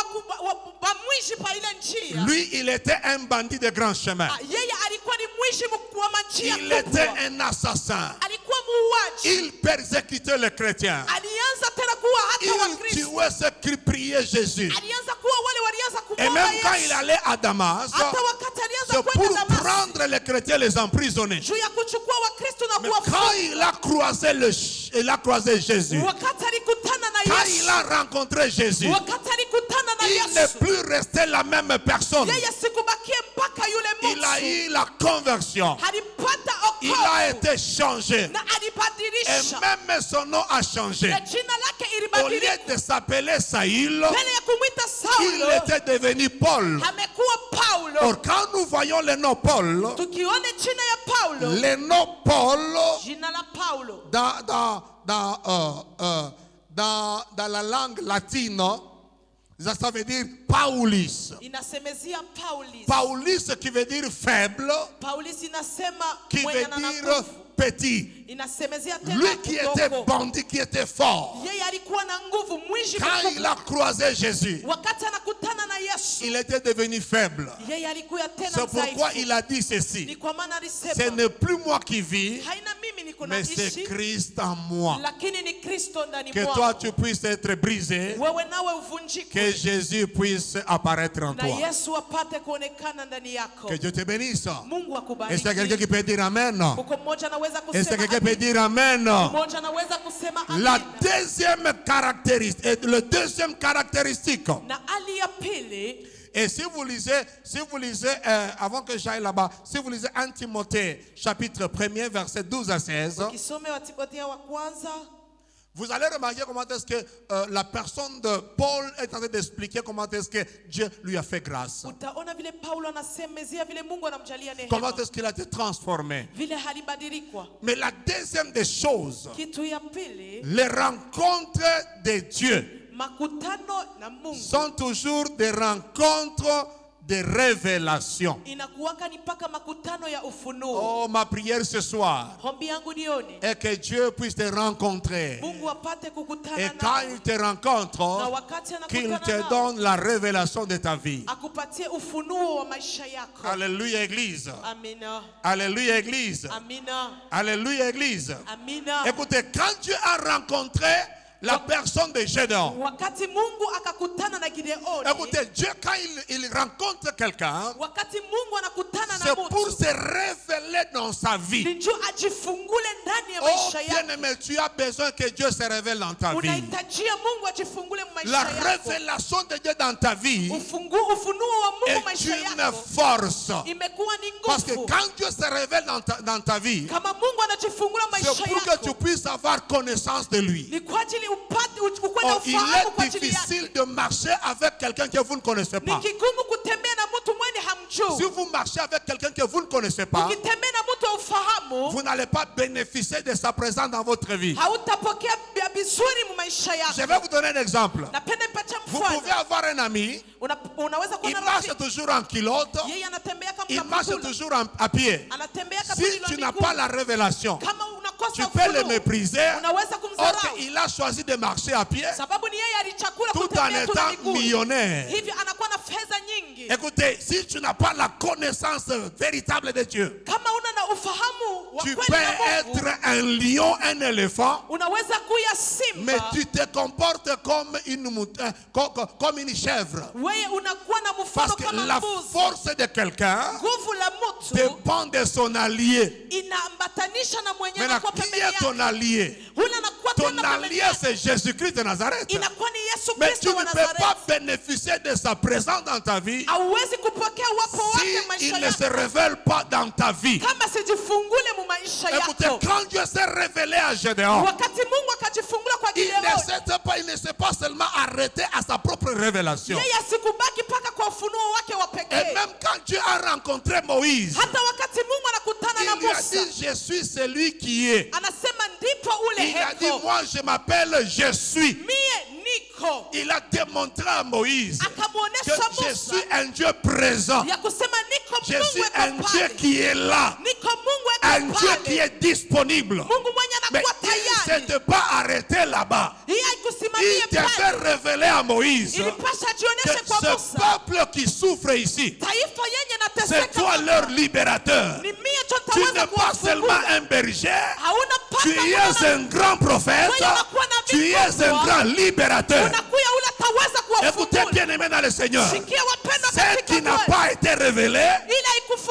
wa mwishi pa ile njia. Lui, il était un bandit de grand chemin. Yeye alikuwa ni mwishi wa manjia Il était kubwa. un assassin. Alikuwa muuaji. Il persécutait les chrétiens. Alianza tena kuwa hata Il Wakristo. tuait ceux qui priaient Jésus. Alianza kuwa wale walianza Et kumwona même quand il Yesu. allait à Damas, Hata wakati alianza C'est pour kwenda Damasi prendre les chrétiens, les emprisonner. juu ya kuchukua Wakristo na Mais quand kuwafunga. il a croisé Jésus, Wakati alikutana na quand il Yesu, a rencontré Jésus, wakati alikutana na il n'est Yesu, plus resté la même personne. yeye sikubakie mpaka yule Il a mtu. eu la conversion. Alipata Il a okovu été changé. na Et alibadilisha. même son nom a changé. Na jina lake Au lieu ilibadilika. de s'appeler Saül, Mbele ya kumwita il Saulo, était devenu Paul. amekuwa Paulo. Or, quand nous voyons le nom Paul, Tukione jina ya Paulo, le nom Paul, jina la Paulo dans la langue latine, ça veut dire Paulus. inasemezia Paulis. Paulus qui veut dire faible, Paulis inasema qui mwenye veut ana dire nguvu. petit. Inasemezia tena Lui qui était mdogo. bandit, qui était fort. Yeye alikuwa na nguvu, mwishi Quand il mkubwa. a croisé Jésus, Wakati anakutana na Yesu, il était devenu faible. yeye alikuwa tena C'est pourquoi mdhaifu. il a dit Ni ceci. kwa maana Ce alisema, n'est plus moi qui vis, haina mimi niko mais c'est naishi, Christ en moi. lakini ni Kristo ndani Que toi mwangu. tu puisses être brisé, Wewe nawe que uvunjike Jésus puisse apparaître en na toi. Yesu apate kuonekana ndani yako. Que Dieu te bénisse. Mungu Est-ce qu'il y a quelqu'un akubariki. qui peut dire Amen? Uko mmoja anaweza Est-ce qu'il y a kusema quelqu'un qui peut amen. dire Amen? Mmoja anaweza kusema La amen. deuxième caractéristique, et le deuxième caractéristique, Na hali ya pili, et si vous lisez, avant que j'aille là-bas, si vous lisez 1 Timothée, chapitre 1er, versets 12 à 16, kisome wa Timotheo wa kwanza, vous allez remarquer comment est-ce que la personne de Paul est en train d'expliquer comment est-ce que Dieu lui a fait grâce. utaona vile Paulo anasemezea vile Mungu anamjalia Comment neema. est-ce qu'il a été transformé. Vile halibadilikwa. Mais la deuxième des choses, Kitu ya pili, les rencontres de Dieu makutano na Mungu sont toujours des rencontres de révélation. inakuwaka ni mpaka makutano ya ufunuo. Oh, ma prière ce soir Hombi yangu nione est que Dieu puisse te rencontrer. Mungu apate Et kukutana quand nao, il te na rencontre, wakati qu'il anakutana te nao donne la révélation de ta vie. akupatie ufunuo wa maisha yako. Alléluia, Église. Amina, Alléluia, Église. amina, Alléluia, Église. amina. Écoutez, quand Dieu a rencontré la personne de Gédéon, Wakati Mungu akakutana na Gideoni, écoutez, Dieu, quand il rencontre quelqu'un, wakati Mungu anakutana na c'est pour mtu, se révéler dans sa vie. ni njoo ajifungule ndani ya Oh, maisha yako. bien-aimé, tu as besoin que Dieu se révèle dans ta vie. Unahitajia Mungu ajifungule La maisha yako. révélation de Dieu dans ta vie Ufunuo wa Mungu est maisha une yako force. imekuwa ni Parce que nguvu. quand Dieu se révèle dans ta vie, Kama Mungu anajifungula c'est maisha pour que tu yako, puisses avoir connaissance de lui. ni kwa ajili upate ukuwe na Oh, il ufahamu kwa est ajili yake. difficile de marcher avec quelqu'un que vous ne connaissez Ni pas. kigumu kutembea na mtu mwenye Si hamjui. vous marchez avec quelqu'un que vous ne connaissez pas, Ukitembea na mtu aufahamu, vous n'allez pas bénéficier de sa présence dans votre vie. hautapokea vizuri mu maisha Je yako. vais vous donner un exemple. Napenda nipatie Vous mfano. pouvez avoir un ami, Unaweza kuwa il na marche rafiki, toujours en culotte, yeye anatembea kama il marche kaptula, toujours à pied. anatembea kama Si vile tu n'as miguu. pas la révélation, Kama unakosa tu peux le ufunuo, mépriser. unaweza Or kumdharau. qu'il a choisi de marcher à pied Sababu ni yeye alichakula tout en kutembea tu na étant miguu. millionnaire. Hivi anakuwa na fedha nyingi. Écoutez, si tu n'as pas la connaissance véritable de Dieu, Kama una na ufahamu wa tu kweli peux na Mungu, être un lion, un éléphant, unaweza kuya mais simba, tu te comportes comme comme une chèvre. wewe unakuwa na mfano Parce que kama la mbuzi. force de quelqu'un Nguvu la mtu dépend de son allié. inaambatanisha na mwenye Maintenant, anakuwa qui pembeni est yake. ton allié? Ule anakuwa Ton tena pembeni allié, yake. c'est Jésus-Christ de Nazareth. Inakuwa ni Yesu Mais tu Kristo ne wa peux pas Nazareti. bénéficier de sa présence dans ta vie Hauwezi kupokea uwepo wake si maisha il ne se yako révèle pas dans ta vie. kama sijifungule mu maisha Écoutez, yako. quand Dieu s'est révélé à Gédéon, Wakati Mungu akajifungula kwa il Gideoni, ne s'est pas seulement arrêté à sa propre révélation. yeye asikubaki mpaka kwa ufunuo wake wa Et pekee. même quand Dieu a rencontré Moïse, Hata wakati Mungu anakutana na il lui a Musa, dit, je suis celui qui est. anasema ndipo ule Il a dit, heko, moi je m'appelle je suis. mie niko. Il a démontré à Moïse que Akamwonyesha je Musa suis un Dieu présent. ya kusema niko Je Mungu suis un eko Dieu pale, qui est là. niko Mungu Un eko Dieu qui pale, est disponible. Mungu mwenye Mais anakuwa il ne tayari. s'est pas arrêté là-bas. Yeye Il haikusimamia devait pale, révéler à Moïse ilipasha que ajionyeshe kwa ce Musa, peuple qui souffre ici, taifa yenye c'est nateseka toi hapa, leur libérateur. ni mie tu Tu nitaweza n'es pas seulement kuwafungua. un berger, Hauna tu paka es mwana, un grand prophète, tu es un grand libérateur. unakuya ule ataweza Écoutez kuwafungua. bien aimé dans le Seigneur, Sikia wapendwa ce katika qui n'a Bwana, pas été révélé ile haikufunuliwa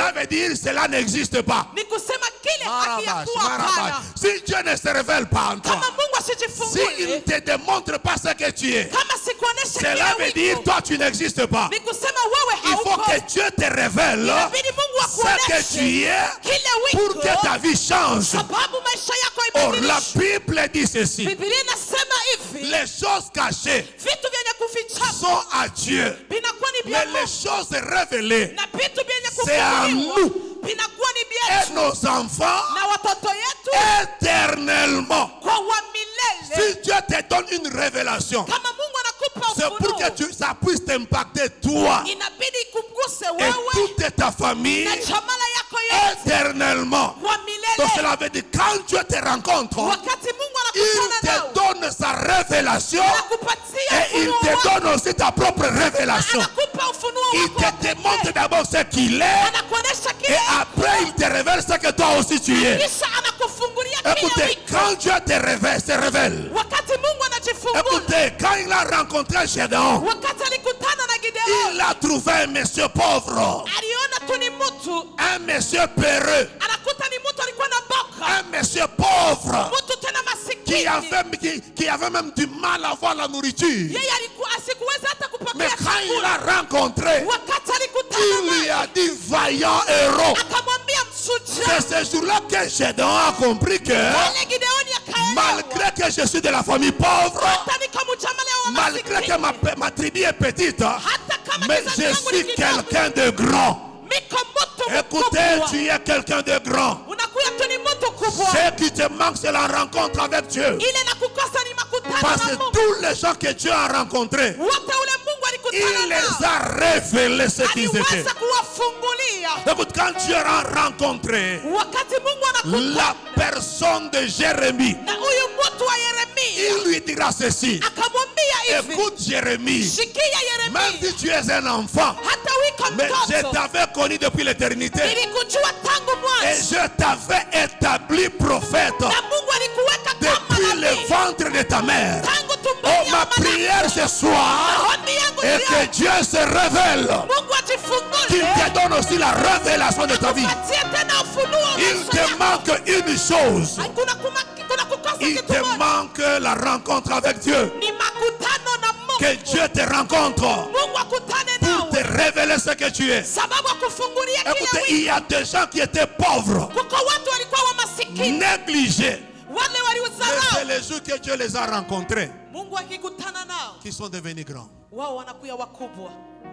Cela veut dire cela n'existe pas. ni kusema kile Marabash, hakiyakuwa Marabash. hapana. Si Dieu ne se révèle pas en toi, Kama Mungu s'il asijifungule, ne te démontre pas ce que tu es, kama sikuonesha cela kile veut dire wiko, toi tu n'existes pas. ni kusema wewe Il faut hauko. que Dieu te révèle Inabidi Mungu ce que akuoneshe tu es kile pour wiko, que ta vie change. sababu maisha yako Or la ibadilishwe. Bible dit ceci: Biblia inasema hivi, les choses cachées vitu vyenye kufichama sont à Dieu, vinakuwa ni mais vya les Mungu, choses révélées na vitu vyenye c'est à kufunuliwa nous vinakuwa ni et vyetu nos enfants na watoto yetu éternellement. kwa wa milele. Si Dieu te donne une révélation, Kama Mungu anakupa c'est pour que ufunuo, ça puisse t'impacter toi inabidi kumguse et wewe toute ta famille na chamala yako yote éternellement. kwa Donc milele. cela veut dire quand Dieu te rencontre, Wakati Mungu il anakutana te nawe, donne sa révélation anakupatia et il ufunuo te wako, donne aussi ta propre révélation. anakupa ufunuo Il wako te wa démontre pekee. d'abord ce qu'il est Anakuonesha et kile après il te révèle ce que toi aussi tu es. kisha anakufungulia kile Écoutez, wiko. quand Dieu te révèle, se révèle. Wakati Mungu anajifungua, Écoutez, quand il a rencontré Gédéon, wakati alikutana na Gideoni, il a trouvé un monsieur pauvre, aliona tu ni mtu, un monsieur peureux, anakuta ni mtu alikuwa na boka, un monsieur pauvre mtu tena qui masikini. qui avait même du mal à avoir la nourriture. Yeye alikuwa asikuweza hata Mais kupokea quand il chakula. a rencontré, Wakati alikutana il lui naye, a dit vaillant héros. akamwambia mshujaa. C'est ce jour-là que Gédéon a compris que Wale Gideoni akaelewa, malgré que je suis de la famille pauvre, hata niko mjamale wa malgré que masikini, ma tribu est petite, hata kama mais kizazi je changu suis ni kidogo, quelqu'un de grand. miko mtu Écoutez, mkubwa. tu es quelqu'un de grand. Unakuya tu ni mtu kubwa. Ce qui te manque, c'est la rencontre avec Dieu. Ile na kukosa ni makutano Parce na que Mungu. tous les gens que Dieu a rencontrés, Wote ule Mungu il alikutana les nao, a révélés ce qu'ils étaient. aliweza kuwafungulia. Écoute, quand Dieu a rencontré Wakati Mungu la anakutana personne de Jérémie, na huyu mtu wa Yeremia, il lui dira ceci: akamwambia hivi, écoute Jérémie, shikia même Yeremia, si tu es un enfant, hata wiko mais je mtoto, t'avais connu depuis l'éternité nilikujua tangu et mwanzo, je t'avais établi prophète na Mungu alikuweka kama depuis le nabii ventre de ta mère. tangu Oh, tumboni ya ma mama prière yako. ce soir Maombi yangu est que leo, Dieu se révèle, Mungu qu'il ajifungule, te donne aussi la révélation de ta vie. akupatie tena ufunuo wa Il maisha te yako. manque une chose, Kuna kukosa il kitu te moja, manque la rencontre avec Dieu. ni makutano na Que Mungu. Dieu te rencontre Mungu akutane pour te nawe, révéler ce que tu es. sababu akufungulia kile Écoutez, wiko. il y a des gens qui étaient pauvres, Kuko watu walikuwa wa masikini, négligés, wale mais c'est waliozarau. les jours que Dieu les a rencontrés Mungu akikutana nao, qui sont devenus grands. wao wanakuya wakubwa.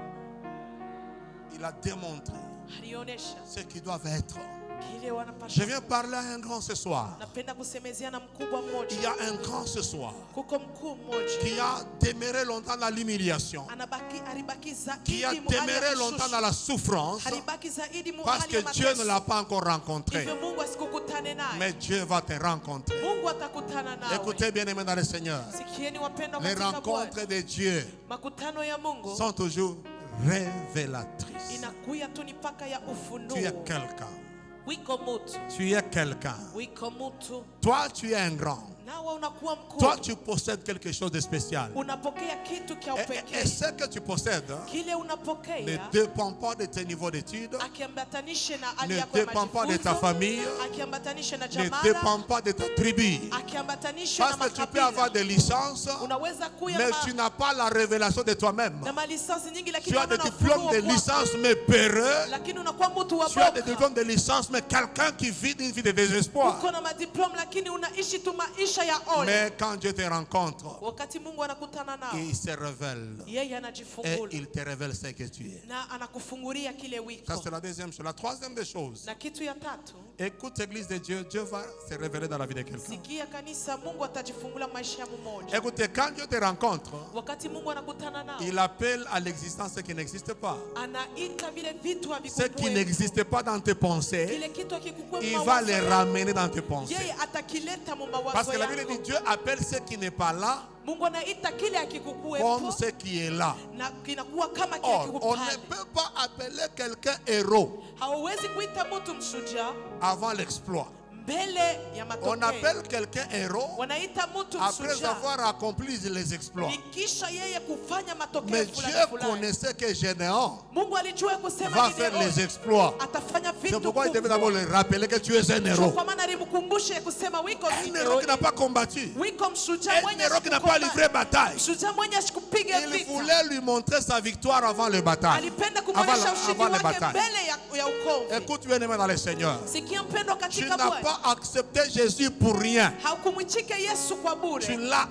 Il a démontré Alionyesha ce qu'ils doivent être. kile Je wanapaswa. viens parler à un grand ce soir. Napenda kusemezea na mkubwa Il mmoja. y a un grand ce soir Kuko mkuu mmoja qui a demeuré longtemps dans l'humiliation, alibaki qui a zaidi mahali demeuré ya longtemps dans kushusha. la souffrance, Alibaki zaidi parce mahali ya que Dieu ne mateso. l'a pas encore rencontré. Hivyo Mungu asikukutane naye. Mais Dieu va te rencontrer. Mungu atakutana nawe. Écoutez bien aimés dans le Seigneur, Sikieni wapendwa les katika rencontres Bwana. de Dieu Makutano ya Mungu sont toujours révélatrices. inakuya tu ni paka ya Tu es ufunuo. quelqu'un. Wiko mutu, Tu es quelqu'un. wiko mutu. Toi, tu es un grand. Nawe unakuwa Toi, mkuu. tu possèdes quelque chose de spécial. Unapokea kitu kia Et upekee. ce que tu possèdes Kile ne unapokea dépend pas de tes niveaux d'études, akiambatanishe na hali ne yako ya dépend pas de ta majifunzo, famille, akiambatanishe na ne jamaa, dépend pas de ta tribu. akiambatanishe na Parce que tu peux avoir makabila. des licences, Unaweza kuya mais tu n'as pas la révélation de toi-même. na malisansi nyingi Tu lakini as des huna diplômes ufunuo de kwako. licence, mais peureux. Lakini unakuwa mtu wa Tu as des boka. diplômes de licence, mais quelqu'un qui vit une vie de désespoir. Uko na madiploma lakini unaishi tu maisha ya ole. Mais quand Dieu te rencontre, Wakati Mungu anakutana nao, il se révèle. yeye Et anajifungula il te révèle ce que tu es. na anakufungulia kile Ça, wiko. c'est la deuxième chose. La troisième des choses. Na kitu ya tatu, Écoute l'église de Dieu. Dieu va se révéler dans la vie de quelqu'un. sikia kanisa, Mungu atajifungula maisha ya mmoja. Écoutez, quand Dieu te rencontre, Wakati Mungu anakutana nao, il appelle à l'existence ce qui n'existe pas. anaita vile vitu Ce qui havikukuwepo. n'existe pas dans tes pensées, Kile kitu hakikukuwepo il va mawazo les yako, ramener dans tes pensées. yeye atakileta mu Parce mawazo que la Bible dit yako. Dieu appelle ce qui n'est pas là Mungu anaita kile comme hakikukuwepo ce qui est là. na kinakuwa kama kile Or, kiko on ne pale. peut pas appeler quelqu'un héros Hauwezi kuita mtu mshujaa avant l'exploit. mbele ya On matokeo. appelle quelqu'un héros Wanaita mtu après mshujaa avoir accompli les exploits. nikisha yeye kufanya matokeo Mais fulani Dieu fulani. connaissait que Généon Mungu alijua kusema va faire Gideoni les exploits. atafanya C'est vitu pourquoi il devait kubwa. d'abord le rappeler que tu es un héros. Kwa maana alimkumbushe kusema wiko Un héros qui Gideoni, n'a pas combattu. wiko mshujaa Un mwenye héros qui n'a pas asikukomba- livré bataille. mshujaa mwenye asikupiga Il vita. voulait lui montrer sa victoire avant le bataille. Alipenda Avant, kumwonyesha ushindi avant les wake batailles. mbele ya ukomvi. Écoute, bien-aimé dans le Seigneur. Sikia mpendwa Tu katika n'as Bwana, pas accepté Jésus pour rien. haukumwichika Yesu kwa Tu bure, l'as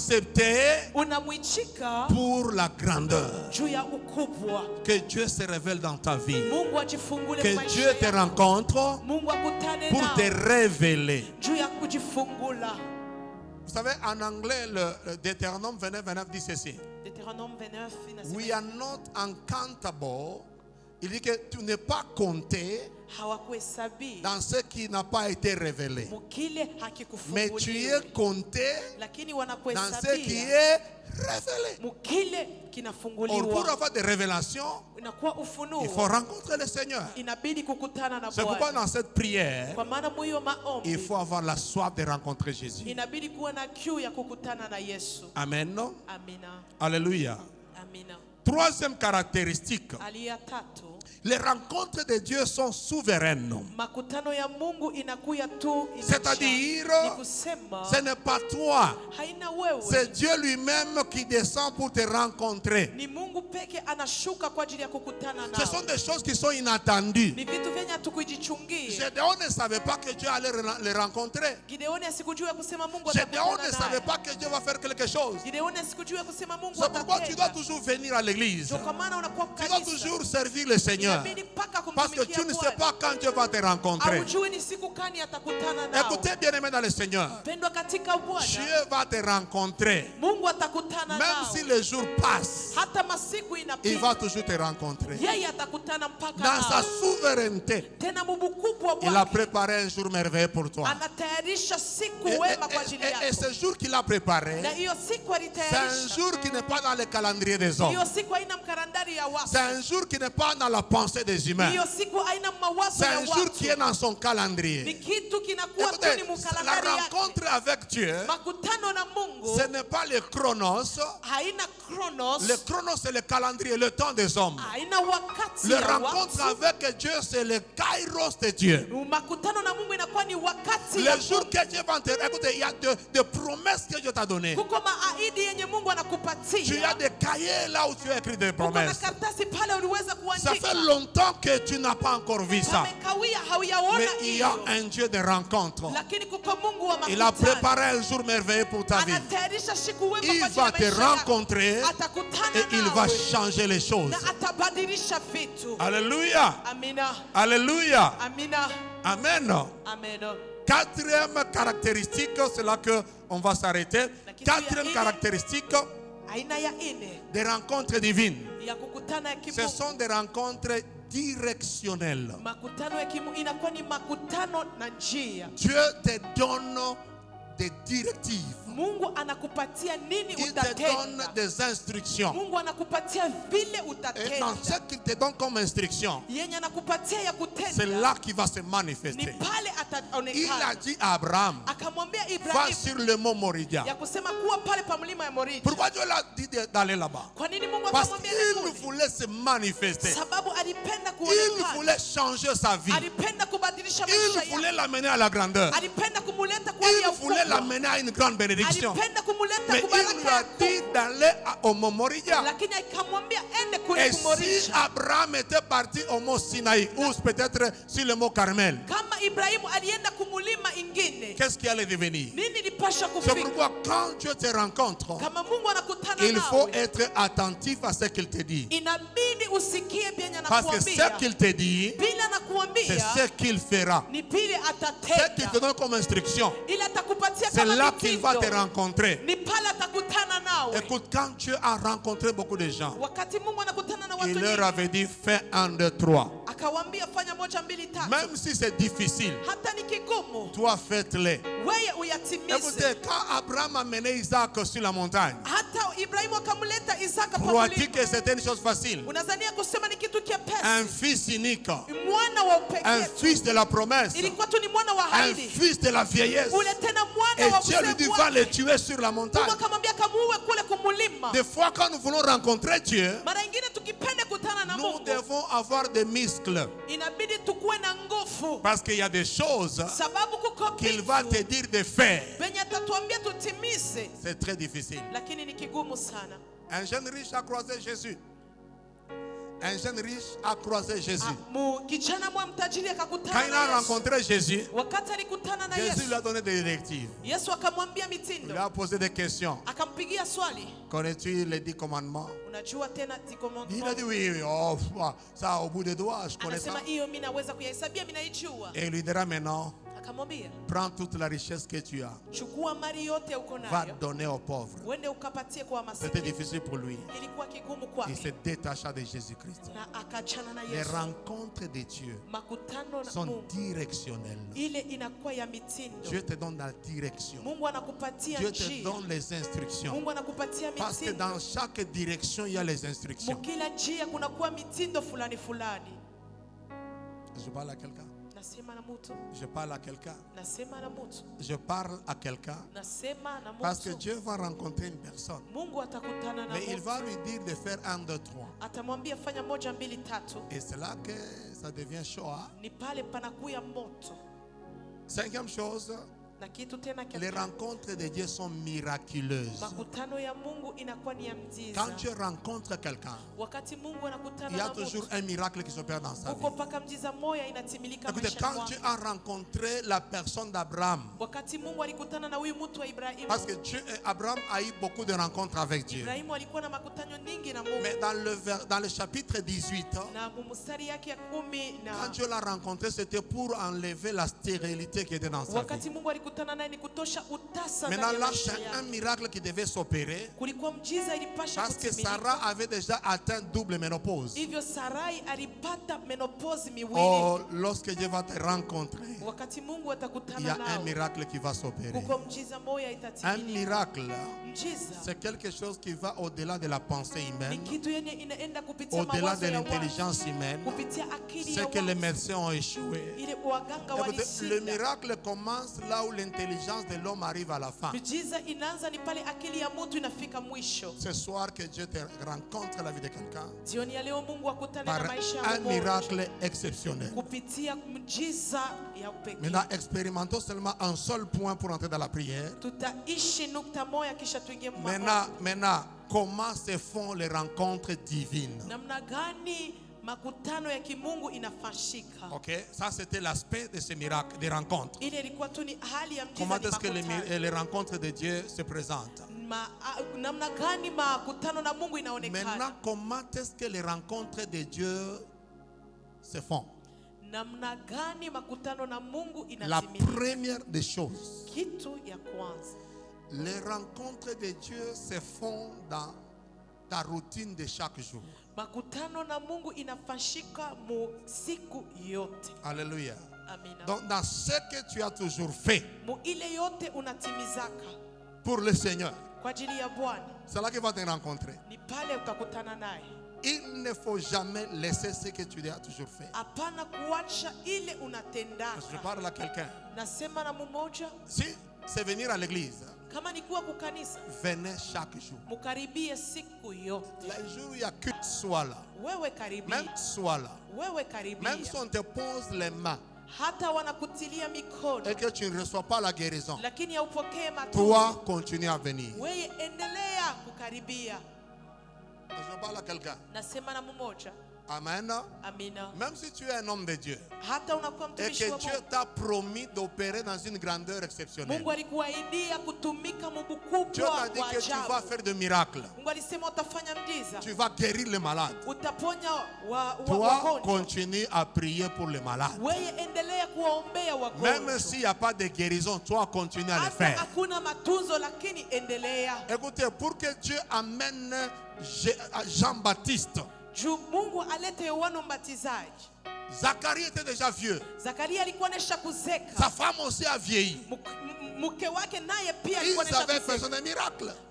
accepté unamwichika pour la grandeur. juu ya ukubwa. Que Dieu se révèle dans ta vie. Mungu ajifungule Que maisha Dieu te yako. rencontre Mungu akutane pour te nao révéler. juu ya kujifungula. Vous savez, en anglais, le Deutéronome 29 dit ceci. Deutéronome 29 inasema We are not uncountable. Il dit que tu n'es pas compté hawakuhesabii dans ce qui n'a pas été révélé. mukile Mais tu es hakikufunguliwa, compté lakini dans ce qui wanakuhesabia est révélé. mukile Or, pour kinafunguliwa. avoir des révélations, Inakuwa il faut ufunuo, rencontrer le Seigneur. inabidi kukutana na C'est pourquoi Bwana. dans cette prière, Kwa maana mwiyo maombi il faut avoir la soif de rencontrer Jésus. inabidi kuwa na kiu ya kukutana na Yesu. Amen. Non? Amina, Alléluia. amina. Troisième caractéristique, Hali ya tatu, les rencontres de Dieu sont souveraines. makutano ya Mungu inakuya tu inacha. C'est-à-dire, Ni kusema ce n'est pas toi, haina wewe, c'est Dieu lui-même qui descend pour te rencontrer. ni Mungu peke anashuka kwa ajili ya kukutana Ce sont nao. des choses qui sont inattendues. Ni vitu vyenye hatukujichungia. Gédéon ne savait pas que Dieu allait le rencontrer. Gideoni asikujua kusema Mungu Gédéon ne atakutana savait naye. pas que Dieu va faire quelque chose. Gideoni asikujua kusema Mungu C'est pourquoi tu dois atatenda. toujours venir à l'église. Ndio kwa maana unakuwa Tu dois kanisa. toujours servir le Seigneur. Inabidi mpaka Parce que tu kumtumikia ne sais Bwana. pas quand Dieu va te rencontrer. Haujui ni siku gani atakutana nao. Écoutez, bien-aimé dans le Seigneur. Pendwa katika Bwana, Dieu va te rencontrer. Mungu atakutana Même nao. si les jours passent, Hata masiku il inapita, va toujours te rencontrer. yeye atakutana mpaka Dans sa nao. souveraineté, Tena mubukubwa il a wake préparé un jour merveilleux pour toi. anatayarisha siku Et, wema kwa ajili et yako. ce jour qu'il a préparé, Na hiyo siku c'est un alitayarisha. jour qui n'est pas dans le calendrier des hommes. Hiyo siku haina mkarandari ya watu. C'est un jour qui n'est pas dans la pensée des humains. Hiyo siku haina mawazo C'est ya un jour qui est watu. dans son Ni calendrier. kitu kinakuwa tu Écoutez, ni la mkalandari yake. rencontre avec Dieu, Makutano na Mungu ce n'est pas le chronos. haina chronos, Le chronos, c'est le calendrier, le temps des hommes. haina wakati Le ya rencontre watu. avec Dieu, c'est le kairos de Dieu. Makutano na Mungu inakuwa ni wakati Le ya jour que Dieu va te... Écoutez, il y a des promesses que Dieu t'a données. kuko maahidi yenye Mungu Tu as anakupatia. des cahiers là où tu as écrit des Kuko na promesses. karatasi pale uliweza Ça fait kuandika. longtemps que tu n'as pas encore vu ça. Amekawia Mais hauyaona il y a hiyo. un Dieu de rencontre. Lakini kuko Mungu wa Il a makutano. préparé un jour merveilleux pour ta vie. Anatayarisha siku wema Il kwa ajili va ya te maisha yako. rencontrer Atakutana et il va nawe. changer les choses. Na atabadilisha vitu. Alléluia. Amina. Alléluia. Amina. Amen. Amen. Quatrième caractéristique, c'est là qu'on va s'arrêter. Quatrième caractéristique Aina ya ine des rencontres divines. ya kukutana ya Ce kimungu. sont des rencontres directionnelles. Makutano ya kimungu inakuwa ni makutano na njia. Dieu te donne des directives. Mungu anakupatia nini Il te donne utatenda. des instructions. Mungu anakupatia vile Et dans utatenda. ce qu'il te donne comme instruction, Yenye anakupatia ya c'est kutenda là qu'il va se ni manifester. pale Il a ataonekana. dit à Abraham, Akamwambia va Ibrahimu sur le mont Moridia. ya kusema kuwa pale pa mlima ya Morija. Pourquoi Dieu l'a dit d'aller là-bas? Kwa nini Mungu Parce akamwambia qu'il nini? voulait se manifester. Sababu alipenda Il kuonekana. voulait changer sa vie. Alipenda kubadilisha maisha Il yake. voulait l'amener à la grandeur. Alipenda kumuleta kwa hali ya Il voulait ukubwa. l'amener à une grande bénédiction. Alipenda kumuleta Mais il lui kubaraka a dit d'aller au mont Moridia. lakini akamwambia ende Et kule si kumorisha. Abraham était parti au mont Sinaï, ou peut-être sur le mont Carmel, Kama Ibrahimu alienda kumulima ingine, qu'est-ce qui allait devenir? nini lipasha C'est kufika? pourquoi quand Dieu te rencontre, Kama Mungu anakutana il faut nawe, être attentif à ce qu'il te dit. inabidi usikie bien Parce que ce anakuambia. qu'il te dit, Bila c'est anakuambia ce qu'il fera. ni pile Ce qu'il te atatenda. donne comme instruction, Ila atakupatia c'est kama là qu'il va te mitindo. rencontrer. Ni pale atakutana nawe. Écoute, quand Dieu a rencontré beaucoup de gens, Wakati Mungu anakutana na watu il leur wengi, avait dit fais 1, 2, 3. akawaambia fanya moja mbili tatu. Même si c'est difficile, Hata ni kigumu, toi faites-les. wewe uyatimize. Écoutez, quand Abraham a mené Isaac sur la montagne, Hata Ibrahimu akamleta Isaka kwa crois-tu mlima. que c'était une chose facile? Unazania kusema ni kitu Un kiepesi? fils unique, Mwana mwana wa un upekee tu. fils de la promesse, Ilikuwa tu ni mwana wa un ahadi. fils de la vieillesse. Ule tena mwana Et wa Dieu lui dit, uzee va le wake. tuer sur la montagne. Mungu akamwambia kamuue kule kumulima. Des fois, quand nous voulons rencontrer Dieu, Mara nyingine tukipenda kutana na nous Mungu, devons avoir des muscles. inabidi tukuwe na nguvu. Parce qu'il y a des choses Sababu kuko qu'il va te vitu dire de faire. venye atatuambia tutimize, C'est très difficile. lakini ni kigumu sana. Un jeune riche a croisé Jésus. Un jeune riche a croisé Jésus. Kijana mwa mtajiri Quand akakutana il na a Yesu. rencontré Jésus, Wakati alikutana na Jésus lui Yesu, a donné des directives. Yesu akamwambia Il mitindo, lui a posé des questions. akampigia swali, Connais-tu les 10 commandements? unajua tena Il a commandment? dit oui, oui, oh, ça au bout des doigts, je connais ça. Anasema hiyo mimi naweza kuyahesabia, mimi naijua. Et il lui dira maintenant, Akamwambia, prends toute la richesse que tu as, chukua mali yote uko va nayo, donner aux pauvres. uende ukapatie kwa C'était maskini. difficile pour lui. Ilikuwa kigumu Il se kwake, détacha de Jésus-Christ. na akachana na Les Yesu. rencontres de Dieu Makutano na sont Mungu directionnelles. ile inakuwa ya mitindo. Dieu te donne la direction. Mungu anakupatia Dieu te njia, donne les instructions. Mungu anakupatia Parce que mitindo. dans chaque direction, il y a les instructions. Mukila njia kunakuwa mitindo fulani fulani. Je parle à quelqu'un. Nasema na mtu, Je parle à quelqu'un. nasema na mtu, Je parle à quelqu'un. nasema na Parce que mtu. Dieu va rencontrer une personne. Mungu atakutana na Mais il mtu, va lui dire de faire 1, 2, 3. atamwambia fanya moja mbili tatu. Et c'est là que ça devient chaud. Hein? Ni pale panakuya moto. Cinquième chose, Na kitu tena les kia, rencontres de Dieu sont miraculeuses. makutano ya Mungu inakuwa ni ya Quand mjiza. Dieu rencontre quelqu'un, Wakati Mungu anakutana il y a na toujours mtu, un miracle qui s'opère dans sa vie. uko paka mjiza moya inatimilika Écoutez, maishani quand mwako. Dieu a rencontré la personne d'Abraham, Wakati Mungu alikutana na huyu mtu wa Ibrahimu, parce que Abraham a eu beaucoup de rencontres avec Dieu. Ibrahimu alikuwa na makutano nyingi na Mungu. Mais dans le chapitre 18, Na mumustari yake ya 10 quand na Dieu l'a rencontré, c'était pour enlever la stérilité qui était dans sa vie. wakati Mungu alikutana naye ni kutosha utasa Maintenant, ndani ya là, maisha c'est un yake. miracle qui devait s'opérer Kulikuwa mjiza ilipasha parce que kutimilika. Sarah avait déjà atteint double ménopause. Hivyo Sarai alipata menopause miwili. Oh, lorsque Dieu va te rencontrer, Wakati Mungu il y atakutana a un nao, miracle qui va s'opérer. kuko mjiza moya Un itatimilika. miracle, Mjiza c'est quelque chose qui va au-delà de la pensée ni humaine, kitu yenye inaenda kupitia au-delà mawazo de ya watu, l'intelligence humaine. kupitia akili ya C'est que les watu. médecins ont échoué. Ile waganga Écoutez, le walishinda. miracle commence là où l'intelligence de l'homme arrive à la fin. Miujiza inaanza ni pale akili ya mtu inafika mwisho. Ce soir, que Dieu te rencontre la vie de quelqu'un Jioni ya leo Mungu akutane par na maisha ya un mmoja miracle exceptionnel. kupitia mjiza ya upekee. Maintenant, expérimentons seulement un seul point pour entrer dans la prière. Tutaishi nukta moja kisha tuingie maombi. Maintenant, comment se font les rencontres divines? Namna gani makutano ya kimungu inafanyika? Ok, ça c'était l'aspect de ce miracle, des rencontres. Ile ilikuwa tu ni hali ya mjiza, Comment ni est-ce que makutano. les rencontres de Dieu se présentent? Namna gani makutano na Mungu Maintenant, inaonekana? comment est-ce que les rencontres de Dieu se font? Namna gani makutano na Mungu La inatimilika? première des choses, Kitu ya kwanza, les rencontres de Dieu se font dans ta routine de chaque jour. makutano na Mungu inafanyika mu siku yote. Alléluia. Amina. Donc, dans ce que tu as toujours fait Mu ile yote unatimizaka pour le Seigneur, kwa ajili ya Bwana, c'est là qu'il va te rencontrer. ni pale utakutana naye. Il ne faut jamais laisser ce que tu as toujours fait. Hapana kuacha ile Je unatendaka. parle à quelqu'un. Nasema na mmoja, Si c'est venir à l'église, kama ni kuwa kukanisa, venez chaque jour. mukaribie siku yote. Le jour où il y a que sois là. Wewe karibia, Même sois là. wewe karibia. Même si on te pose les mains Hata wanakutilia mikono et que tu ne reçois pas la guérison, lakini haupokee toi matunda, continue à venir. wewe endelea kukaribia. Je parle à quelqu'un. Nasema na mmoja, Amen. amina. Même si tu es un homme de Dieu Hata unakuwa et mtumishi que wa Dieu Mungu, t'a promis d'opérer dans une grandeur exceptionnelle, Mungu alikuahidia kutumika Dieu mubukubwa t'a dit wa que tu vas ajabu. faire des miracles. Mungu alisema utafanya mjiza, Tu vas guérir les malades. utaponya Toi, wagonjwa. continue à prier pour les malades. Wewe endelea kuwaombea Même wagonjwa. s'il n'y a pas de guérison, toi, continue à le Hata faire. hakuna matunzo, lakini endelea. Écoutez, pour que Dieu amène Jean-Baptiste, Juu Mungu alete Yohana Mbatizaji, Zacharie était déjà vieux. Zakaria alikuwa nesha kuzeka, Sa femme aussi a vieilli. mke wake naye pia alikuwa Ils nesha avaient kuzeka. besoin d'un miracle.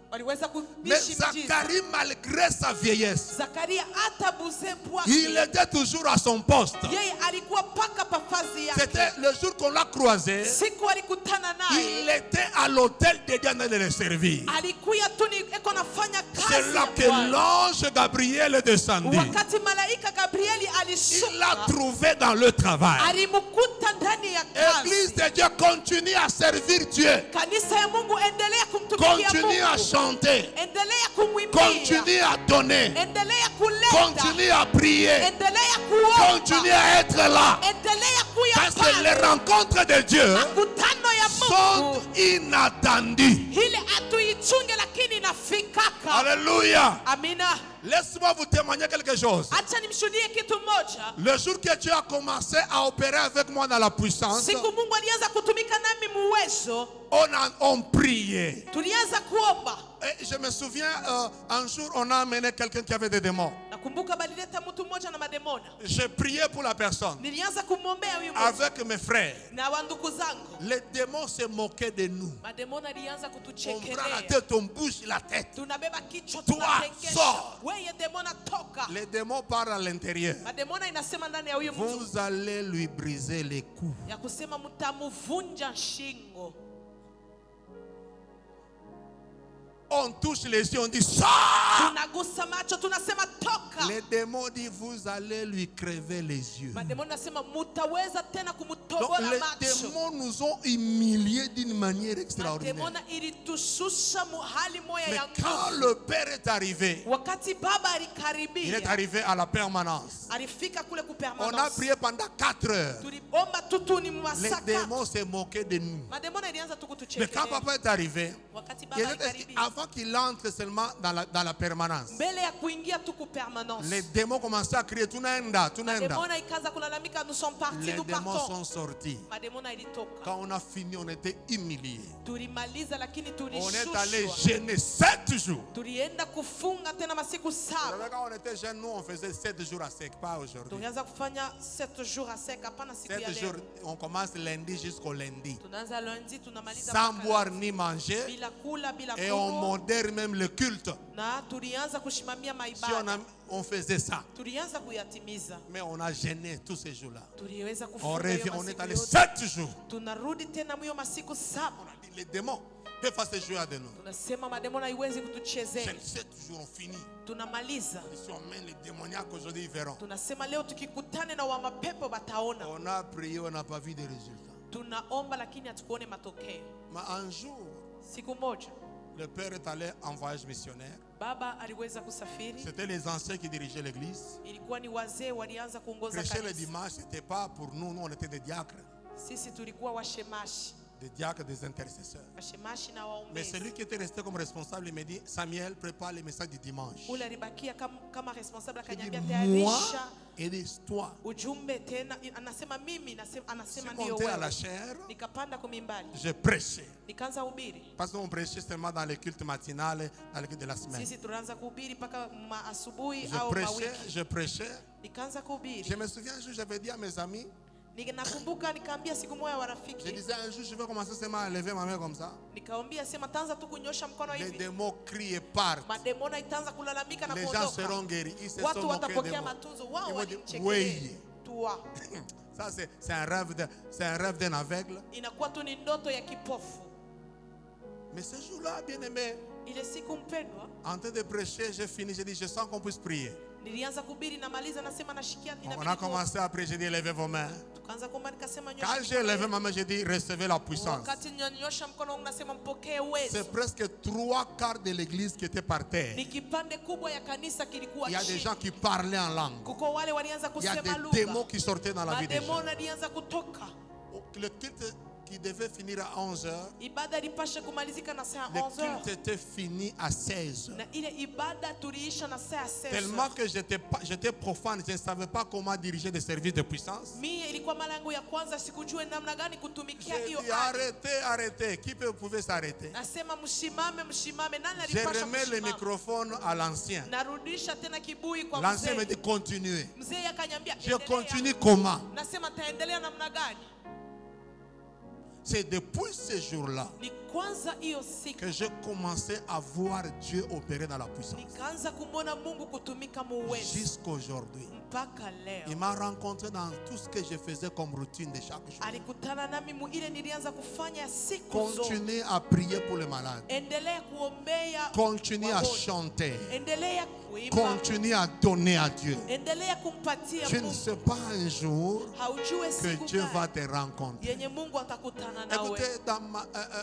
waliweza Mais kuishi miujiza. Zacharie, malgré sa vieillesse, Zakaria hata buzepu wake, il était toujours à son poste. yeye alikuwa paka pafazi yake. C'était le jour qu'on l'a croisé. Siku alikutana Il naye, était à l'hôtel de Dieu en train de le servir. alikuya tu eko nafanya C'est kazi là ya que Bwana. l'ange Gabriel est descendu. Wakati malaika Gabrieli Il l'a alishuka, trouvé dans le travail. alimkuta ndani ya Église kazi. de Dieu, continue à servir Dieu. Kanisa ya Mungu, endelea kumtumikia Continue à Mungu, chanter. endelea kumwimbia, Continue à donner. endelea kuleta, Continue à prier. endelea kuomba, Continue à être là. endelea kuya Parce que les pale. rencontres de Dieu Makutano ya sont Mungu inattendues. ile atuichunge, lakini inafikaka. Alléluia. Amina. Laisse-moi vous témoigner quelque chose. Acha nimshuhudie kitu moja. Le jour que Dieu a commencé à opérer avec moi dans la puissance, Siku Mungu alianza kutumika nami muwezo, on priait. tulianza kuomba. Et je me souviens, un jour, on a amené quelqu'un qui avait des démons. Nakumbuka balileta mtu mmoja na mademona. J'ai prié pour la personne Nilianza kumwombea huyu mtu avec mes frères. na wandugu zangu. Les démons se moquaient de nous. Mademona alianza On prend la kutuchekelea. tête, on bouge la tête. Tunabeba kichwa, Toi, tunatengesha. sors. Wewe demona toka. Les démons parlent à l'intérieur. Mademona inasema ndani ya huyu mtu Vous allez lui briser les coups. ya kusema mtamuvunja shingo. On touche les yeux, on dit ça. Tunagusa macho, tunasema toka. Les démons disent vous allez lui crever les yeux. Mademona nasema mutaweza tena Donc kumutobola les macho. démons nous ont humiliés d'une manière extraordinaire. Mademona ilitushusha hali moya Mais ya quand nguvu. le Père est arrivé, Wakati baba il est alikaribia, arrivé à la permanence. alifika kule ku On a permanence. prié pendant 4 heures. Tuliomba tutu ni Les mwasaka. démons se moquaient de nous. Mademona ilianza tu Mais quand kutuchekelea. papa est arrivé, Wakati il baba était- alikaribia, avant qu'il entre seulement dans la permanence, mbele ya kuingia tu ku permanence, les démons commençaient à crier tunaenda, tunaenda. Mademona ikaanza kulalamika, nous sommes partis, Les nous démons partons. sont sortis. Mademona ilitoka. Quand on a fini, on était humiliés. Tulimaliza lakini On est allé tulishushwa. jeûner 7 jours. Tulienda kufunga tena masiku Vous saba. savez, quand on était jeunes, nous on faisait 7 jours à sec, pas aujourd'hui. Tulianza kufanya 7 jours à sec, hapana siku ya 7 jours, leo. on commence lundi jusqu'au lundi. Tunaanza lundi, tunamaliza Sans mpaka boire lundi. ni manger. Bila kula, bila Et on kunywa. modère même le culte. Na tulianza kushimamia Si on faisait ça. tulianza kuyatimiza. Mais on a gêné tous ces jours-là. Tuliweza On kufunga revient, hiyo on est masiku allé yote. 7 jours. Tunarudi tena mwiyo masiku saba. On a dit les démons, que fassent ces jours de nous. Tunasema mademona haiwezi kutuchezea. 7 jours, on finit. Tunamaliza. Si on mène les démoniaques aujourd'hui, ils verront. Tunasema leo tukikutane na wa mapepo bataona. On a prié, on n'a pas vu de résultats. Tunaomba lakini hatukuone matokeo. Mais un jour, Siku moja le Père est allé en voyage missionnaire. baba aliweza kusafiri. C'était les anciens qui dirigeaient l'église. Ilikuwa ni wazee walianza kuongoza Prêcher le kanisa. dimanche, ce n'était pas pour nous. Nous, on était des diacres. Sisi tulikuwa washemashi, Des diacres, des intercesseurs. washemashi na Mais celui waombezi. qui était resté comme responsable, il me dit, Samuel, prépare les messages du dimanche. Ule alibakia kama responsable, Je dis, akaniambia moi tayarisha et toi. ujumbe tena. Anasema mimi, Je anasema suis ndio monté à la wewe. chair, Nikapanda kwa mimbali, je prêchais. nikaanza hubiri. Parce qu'on prêchait seulement dans les cultes matinales, dans les cultes de la semaine. Sisi tunaanza kuhubiri mpaka asubuhi Je au prêchais, mawiki. je prêchais. Nikaanza Je kuhubiri. me souviens un jour, j'avais dit à mes amis, Nakumbuka nikaambia siku moja wa je rafiki, disais un jour, je vais commencer seulement à lever ma main comme ça. nikaambia sema tanza tu kunyosha mkono Les hivi, démons crient et partent. mademona itaanza kulalamika na Les gens seront kuondoka. guéris. Ils se sont Watu moqués de watapokea moi. matunzo. Ils Wao vont dire, walimchekelea. oui. Tua. Ça, c'est un rêve d'un aveugle. Inakuwa tu ni ndoto ya kipofu. Mais ce jour-là, bien aimé, Ile siku mpendwa, en train de prêcher, j'ai fini, j'ai dit, je sens qu'on puisse prier. nilianza kuhubiri, namaliza nasema nashikia, On inabidi a commencé à prier, j'ai dit, levez vos mains. tukaanza kuomba, nikasema nyosha Quand j'ai mkono levé yenu. ma main, j'ai dit, recevez la puissance. Wakati nyosha mkono wangu nasema mpokee uwezo. C'est presque 3/4 de l'église qui était par terre. Ni kipande kubwa ya kanisa kilikuwa Il y a des chini. gens qui parlaient en langue. Kuko wale walianza Il y a kusema des lugha. démons qui sortaient dans la vie des gens. Mademona alianza kutoka. Le culte qui devait finir à 11h, Ibada ilipasha kumalizika na saa le 11h. culte était fini à 16h. Na ile ibada tuliisha na saa 16h. Tellement que j'étais profane, je ne savais pas comment diriger des services de puissance. Mimi ilikuwa mara yangu ya kwanza, sikujua namna gani kutumikia J'ai hiyo dit, hali. arrêtez. Qui pouvait s'arrêter? Nasema mshimame. Nani Je alipasha remets le mshimame? microphone à l'ancien. Narudisha tena kibui kwa L'ancien me mzee. dit, continuez. Mzee akaniambia Je endelea. continue comment? Nasema taendelea namna gani? C'est depuis ce jour-là Ni kwanza hiyo siku que j'ai commencé à voir Dieu opérer dans la puissance. nikaanza kumwona Mungu kutumika muwezi Jusqu'aujourd'hui. mpaka Il leo. m'a rencontré dans tout ce que je faisais comme routine de chaque jour. Alikutana nami mu ile nilianza kufanya siku zote. Continuez à prier pour les malades. Endelea kuombea Continuez à wagonjwa. chanter. Endelea kuimba. Continuez à donner à Dieu. Endelea kumpatia Tu ne Mungu. sais pas un jour Haujue que siku Dieu va gani te rencontrer. yenye Mungu atakutana nawe. Écoutez, dans ma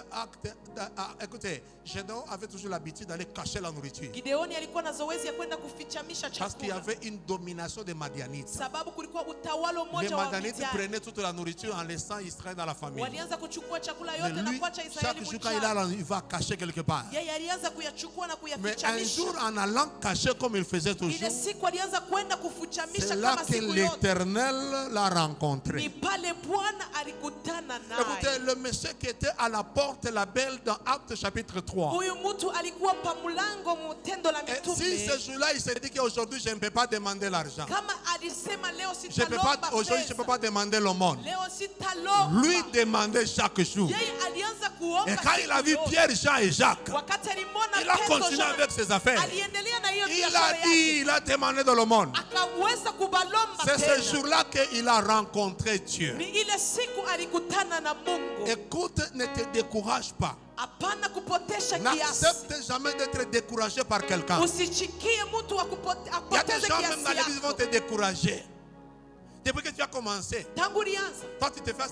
écoutez, Gédéon avait toujours l'habitude d'aller cacher la nourriture. Gideoni alikuwa na zoezi ya kwenda kufichamisha Parce qu'il y chakula. avait une domination des Madianites. Sababu kulikuwa utawala Les mmoja wa Madianites Midiani. prenaient toute la nourriture en laissant Israël dans la famille. Walianza kuchukua chakula Mais yote na lui, kuacha chaque Israeli jour quand mchana. il va cacher quelque part. Yeye alianza kuyachukua na Mais un kuyafichamisha. jour, en allant cacher comme il faisait Ile toujours, siku alianza kwenda kufichamisha c'est là kama que siku yote. l'Éternel l'a Ni rencontré. pale Bwana alikutana Écoutez, naye. le monsieur qui était à la porte, la belle, dans Actes chapitre 3. Huyu mtu alikuwa pa mlango mu Tendo la Et si Mitume. ce jour-là, il s'est dit qu'aujourd'hui, je ne peux pas demander l'argent. Kama alisema leo Je peux sitalomba pas, aujourd'hui, je ne peux pesa. pas demander l'aumône. Leo sitalomba. Lui demandait chaque jour. Yeye alianza kuomba. Et quand il a siku vu yote. Pierre, Jean et Jacques, Wakati alimwona il a Petro, continué Yohana, avec ses affaires. aliendelea na hiyo Il biashara a yake. dit, il a demandé de l'aumône. Akaweza kubalomba C'est tena. ce jour-là qu'il a rencontré Dieu. Ni ile siku alikutana na Mungu. Écoute, ne te décourage pas. Hapana kupotesha kiasi. N'accepte jamais d'être découragé par quelqu'un. Usichikie mtu Il y a des apoteze gens même dans kiasi l'église qui vont yako. te décourager. Depuis que tu as commencé, Tangu lianza. toi tu te fais.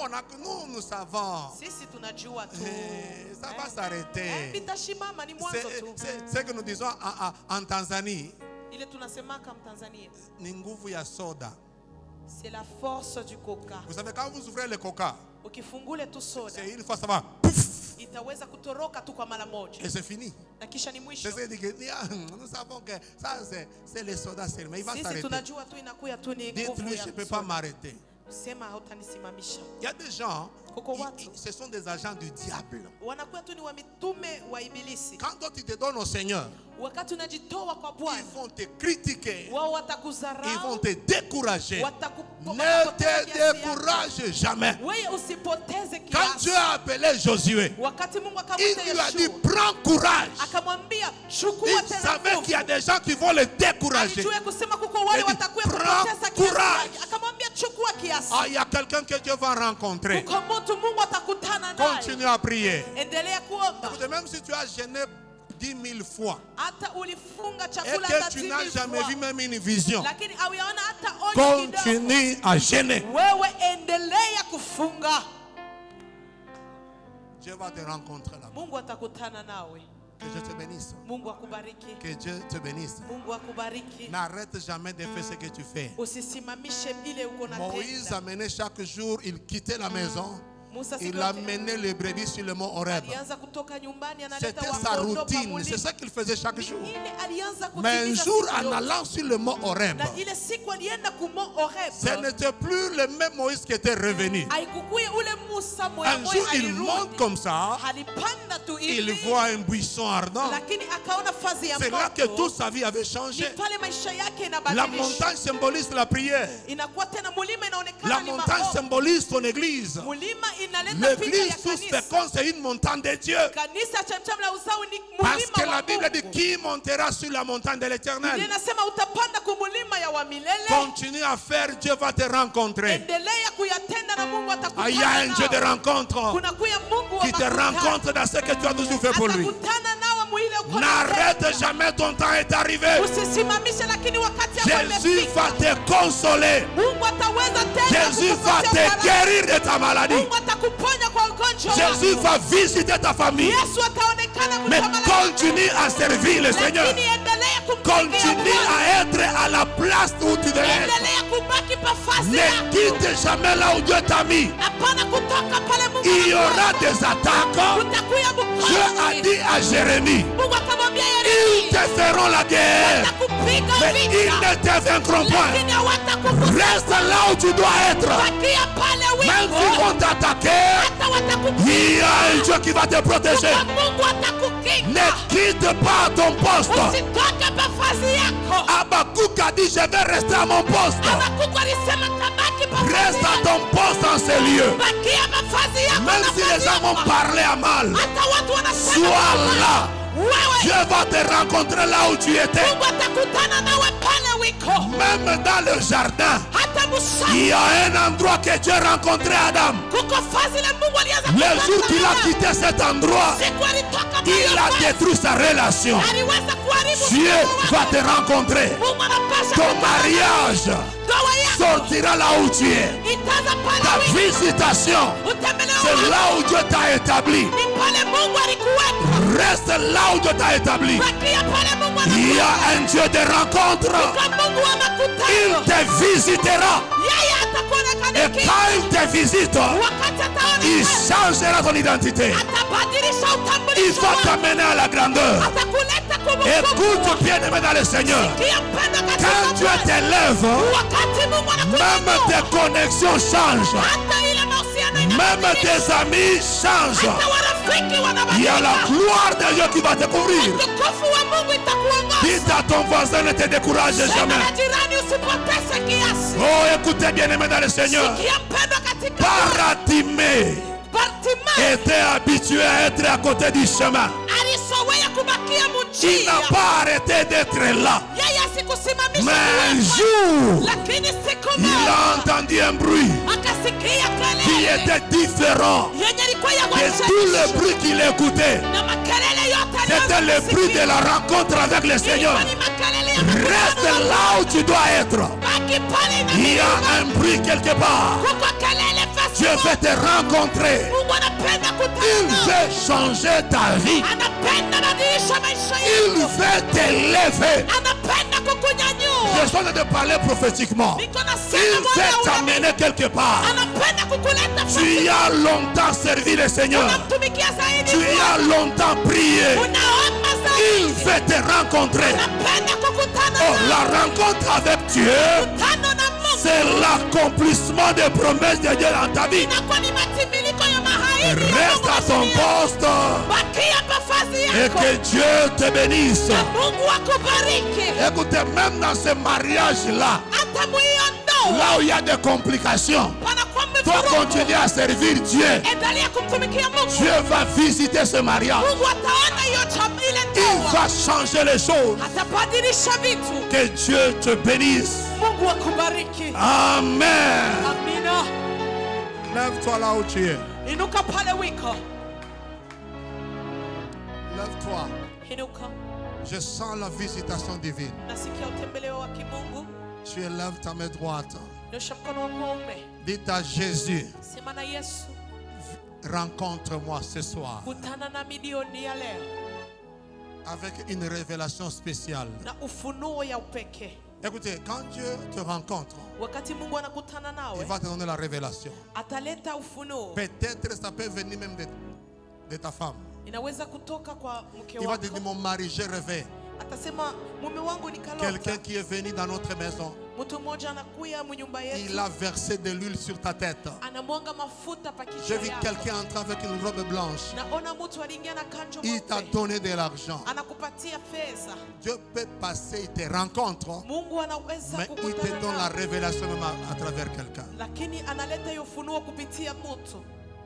Nous savons. Sisi tunajua tu. Ça va s'arrêter. Vitashimama ni mwanzo tu. C'est ce que nous disons en Tanzanie. Ile tunasemaka Mtanzania. Ni nguvu ya soda. C'est la force du coca. Vous savez, quand vous ouvrez le coca, Ukifungule tu soda c'est une fois ça va. Pouf, itaweza kutoroka tu kwa mara moja. et c'est fini. Na kisha ni mwisho. C'est ce que nous savons que ça c'est le soda seulement. Il va Sisi s'arrêter. tunajua tu inakuya tu ni Dites-lui, nguvu je ne peux ya pas soda. m'arrêter. Sema hautanisimamisha. Il y a des gens, Kuko watu ce sont des agents du diable. wanakuwa tu ni wa mitume wa ibilisi. Quand toi tu te donnes au Seigneur, Wakati unajitoa kwa ils Bwana, vont te critiquer, wao ils watakudharau, vont te décourager. watakupoteza Ne te kiasi yako. décourage jamais. Wewe usipoteze Quand kiasi. Dieu a appelé Josué, Wakati Mungu il akamwita lui a dit Yeshua, prends courage. akamwambia chukua Il tena savait nguvu. qu'il y a des gens qui vont le décourager. Alijua kusema kuko wale Il dit, watakuwa prends kupoteza kiasi courage. yake. Akamwambia chukua kiasi. Ah, il y a quelqu'un que Dieu va rencontrer. Kuko mtu Mungu atakutana naye. Continue à prier. Endelea kuomba. Écoutez, même si tu as jeûné 10 000 fois Hata ulifunga et chakula que hata tu 10,000 n'as jamais fois. vu même une vision, Lakini auyaona hata onyo kidogo. continue à jeûner. Wewe endelea kufunga. Dieu va te rencontrer là-bas. Mungu atakutana nawe. Que Dieu te bénisse. Mungu akubariki. Que Dieu te bénisse. Mungu akubariki. N'arrête jamais de faire ce que tu fais. Usisimamishe ile uko Moïse natenda. amenait chaque jour, il quittait la maison, Musa siku il yote amenait les brebis sur le mont Horeb. alianza kutoka nyumbani analeta C'était sa wakondoo pa routine, c'est mulima. ce qu'il faisait chaque jour. Ile alianza Mais un kutimiza jour, siku en yote. allant sur le mont Horeb, Na ile siku alienda kumo Horeb. ce n'était plus le même Moïse qui était revenu. Haikukuye ule Musa moya Un jour, il monte comme ça, Alipanda tu il hivi. voit un buisson ardent. Lakini akaona fazi ya C'est là que moto. toute sa vie avait Ni changé. pale maisha yake La inabadilishwa. montagne symbolise la prière. Inakuwa tena mulima inaonekana La ni montagne maombi. symbolise ton église. Mulima inaleta picha ya L'église sous kanisa. fécond, c'est une montagne de Dieu. Kanisa chemchem la uzao ni Parce mulima que wa la Bible dit Mungu. qui montera sur la montagne de Biblia l'éternel. inasema utapanda kumulima ya wa milele. Continue à faire, Dieu va te rencontrer. Endelea kuyatenda na Mungu Ah, il y a un atakutana Dieu de nawe. rencontre Kunakuya Mungu wa qui te makutano. rencontre dans ce que tu as toujours fait pour lui. Atakutana nawe mwile uko N'arrête natenda. jamais, ton temps est arrivé. Usisimamishe lakini wakati yako Jésus imefika. va te consoler. Mungu ataweza tena Jésus va kukupatia te faraja. guérir de ta maladie. Mungu atakuponya kwa ugonjwa Jésus wako. va visiter ta famille. Yesu ataonekana Mais mtamani. continue à servir le Seigneur. Lakini endelea kumtumikia Continue Bwana. à être à la place où tu devais être. Endelea kubaki pafasi Ne yako. quitte jamais là où Dieu t'a mis. Hapana kutoka pale Mungu Il y aura amekuweka. des attaques. Kutakuya Dieu a mkosi. dit à Jérémie, Mungu akamwambia ils te Yeremia, feront la guerre, watakupiga mais ils vita, ne te vaincront point. lakini hawatakufuta. Reste là où tu dois être. Bakia pale Même wiko. s'ils vont t'attaquer, Hata watakupiga. il y a un Dieu qui va te protéger. Kwa Mungu atakukinga. Ne quitte pas ton poste. Usitoke pafasi yako. Habakkuk a dit, je vais rester à mon poste. Habakuku alisema tabaki baki pamoja. Reste à ton poste en ces lieux. Bakia mavazi yako Même na si les kazi gens yako. vont parler à mal, Hata watu wanasema sois vibaya. là. Wewe Dieu va te rencontrer là où tu étais. Mungu atakutana nawe pale wiko. Même dans le jardin, Hata il busani. y a un endroit que Dieu rencontrait Adam. Kuko fazi la Mungu alianza Le jour kutana qu'il a nawe. quitté cet endroit, Siku alitoka il a mahali pale. détruit sa relation. Aliweza kuharibu Dieu uhusiano va wako. te rencontrer. Mungu anapasha Ton kukutana nawe. mariage Ndoa yako sortira là où tu es. itaanza pale Ta wiko. visitation, Utembeleo c'est wako là où Dieu t'a établi. ni pale Mungu alikuweka. Reste là où Dieu t'a établi. Bakia pale Mungu Il y a anakuweka. un Dieu de rencontre. Kwa Mungu wa Il makutano. te visitera. Yeye Et atakuonekana quand il te visite, wakati il ataona changera ton identité. atabadilisha Il utambulisho va wako. t'amener à la grandeur. Atakuleta Écoute, kumbukumbu. bien-aimé dans le Seigneur. Kia mpendo katika Quand Dieu Bwana. t'élève, Wakati Mungu même anakuinua, tes connexions changent. hata ile mahusiano Même inabadilika. tes amis changent. Hata warafiki Il y a la wanabadilika. gloire de Dieu qui va te couvrir. Utukufu wa Mungu itakuongoza. Dites à ton voisin, ne te décourage Sema jamais. na jirani usipoteze kiasi. Oh, écoutez bien-aimé dans le Seigneur. Kia mpendo katika Bwana. Paratimé Bartimayo était habitué à être à côté du chemin. alisowea kubakia Il n'a munjia. pas arrêté d'être là. Yeye asikusimamisha Mais un kuwepo. jour, Lakini siku il moja a entendu un bruit akasikia qui kelele était différent yenye ilikuwa ya de tout le kuchekesha. bruit qu'il écoutait. Na makelele yote C'était le bruit de la rencontre avec le Seigneur. Ilikuwa ni makelele ya makutano Reste na là où tu dois être. baki pale na Il y a un bruit quelque part. kuko kelele fasi Dieu veut te rencontrer. Mungu anapenda Il kutana. veut changer ta vie. Anapenda badilisha maisha Il yako. veut t'élever. Anapenda kukunyanyua. Je suis en train de parler prophétiquement. Niko Il nasema veut Bwana unabii. t'amener quelque part. Anapenda kukuleta Tu as longtemps servi le Seigneur. unamtumikia zaidi. Tu as longtemps prié. Unaomba Il zaidi. veut te rencontrer. Anapenda kukutana Oh, nawe. la rencontre avec Dieu, Kutana na Mungu. c'est l'accomplissement des promesses de Dieu dans ta vie. Inakuwa ni matimiliko ya mahaidi ya Reste Mungu à ton ndani yako. poste Bakia nafasi et yako. que Dieu te bénisse. Na Mungu akubariki. Écoutez, même dans ce mariage-là, Hata mwiyo ndoa là où il y a des complications, panakuwa toi mmefuruku. continuer à servir Dieu. Endelea kumtumikia Mungu. Dieu va visiter ce mariage. Mungu ataona hiyo ile Il ndoa. va changer les choses. Atabadilisha vitu. Que Dieu te bénisse. Mungu akubariki. Amen. Amina. Lève-toi là où tu es. Inuka pale wiko. Lève-toi. Inuka. Je sens la visitation divine. Nasikia utembeleo wa kimungu. Tu élèves ta main droite. Nyosha mkono wako waume. Dites à Jésus, Sema na Yesu, rencontre-moi ce soir kutana nami jioni ya leo avec une révélation spéciale. na ufunuo ya upekee. Écoutez, quand Dieu te rencontre, Wakati Mungu anakutana il nawe, va te donner la révélation. ataleta ufunuo. Peut-être ça peut venir même de ta femme. Inaweza kutoka kwa mke Il va te dire, wako. mon mari, j'ai rêvé. Atasema mume wangu Quelqu'un nikalota. qui est venu dans notre maison, Mtu mmoja anakuya mnyumba il yetu. a versé de l'huile sur ta tête. Anamwanga mafuta pa J'ai kichwa vu yako. quelqu'un entrer avec une robe blanche. Naona mtu aliingia na kanjo Il t'a mweupe. donné de l'argent. Anakupatia fedha. Dieu peut passer, il te rencontre, Mungu anaweza mais il te kukutana donne la nawe, révélation même à travers quelqu'un. lakini analeta hiyo ufunuo kupitia mtu.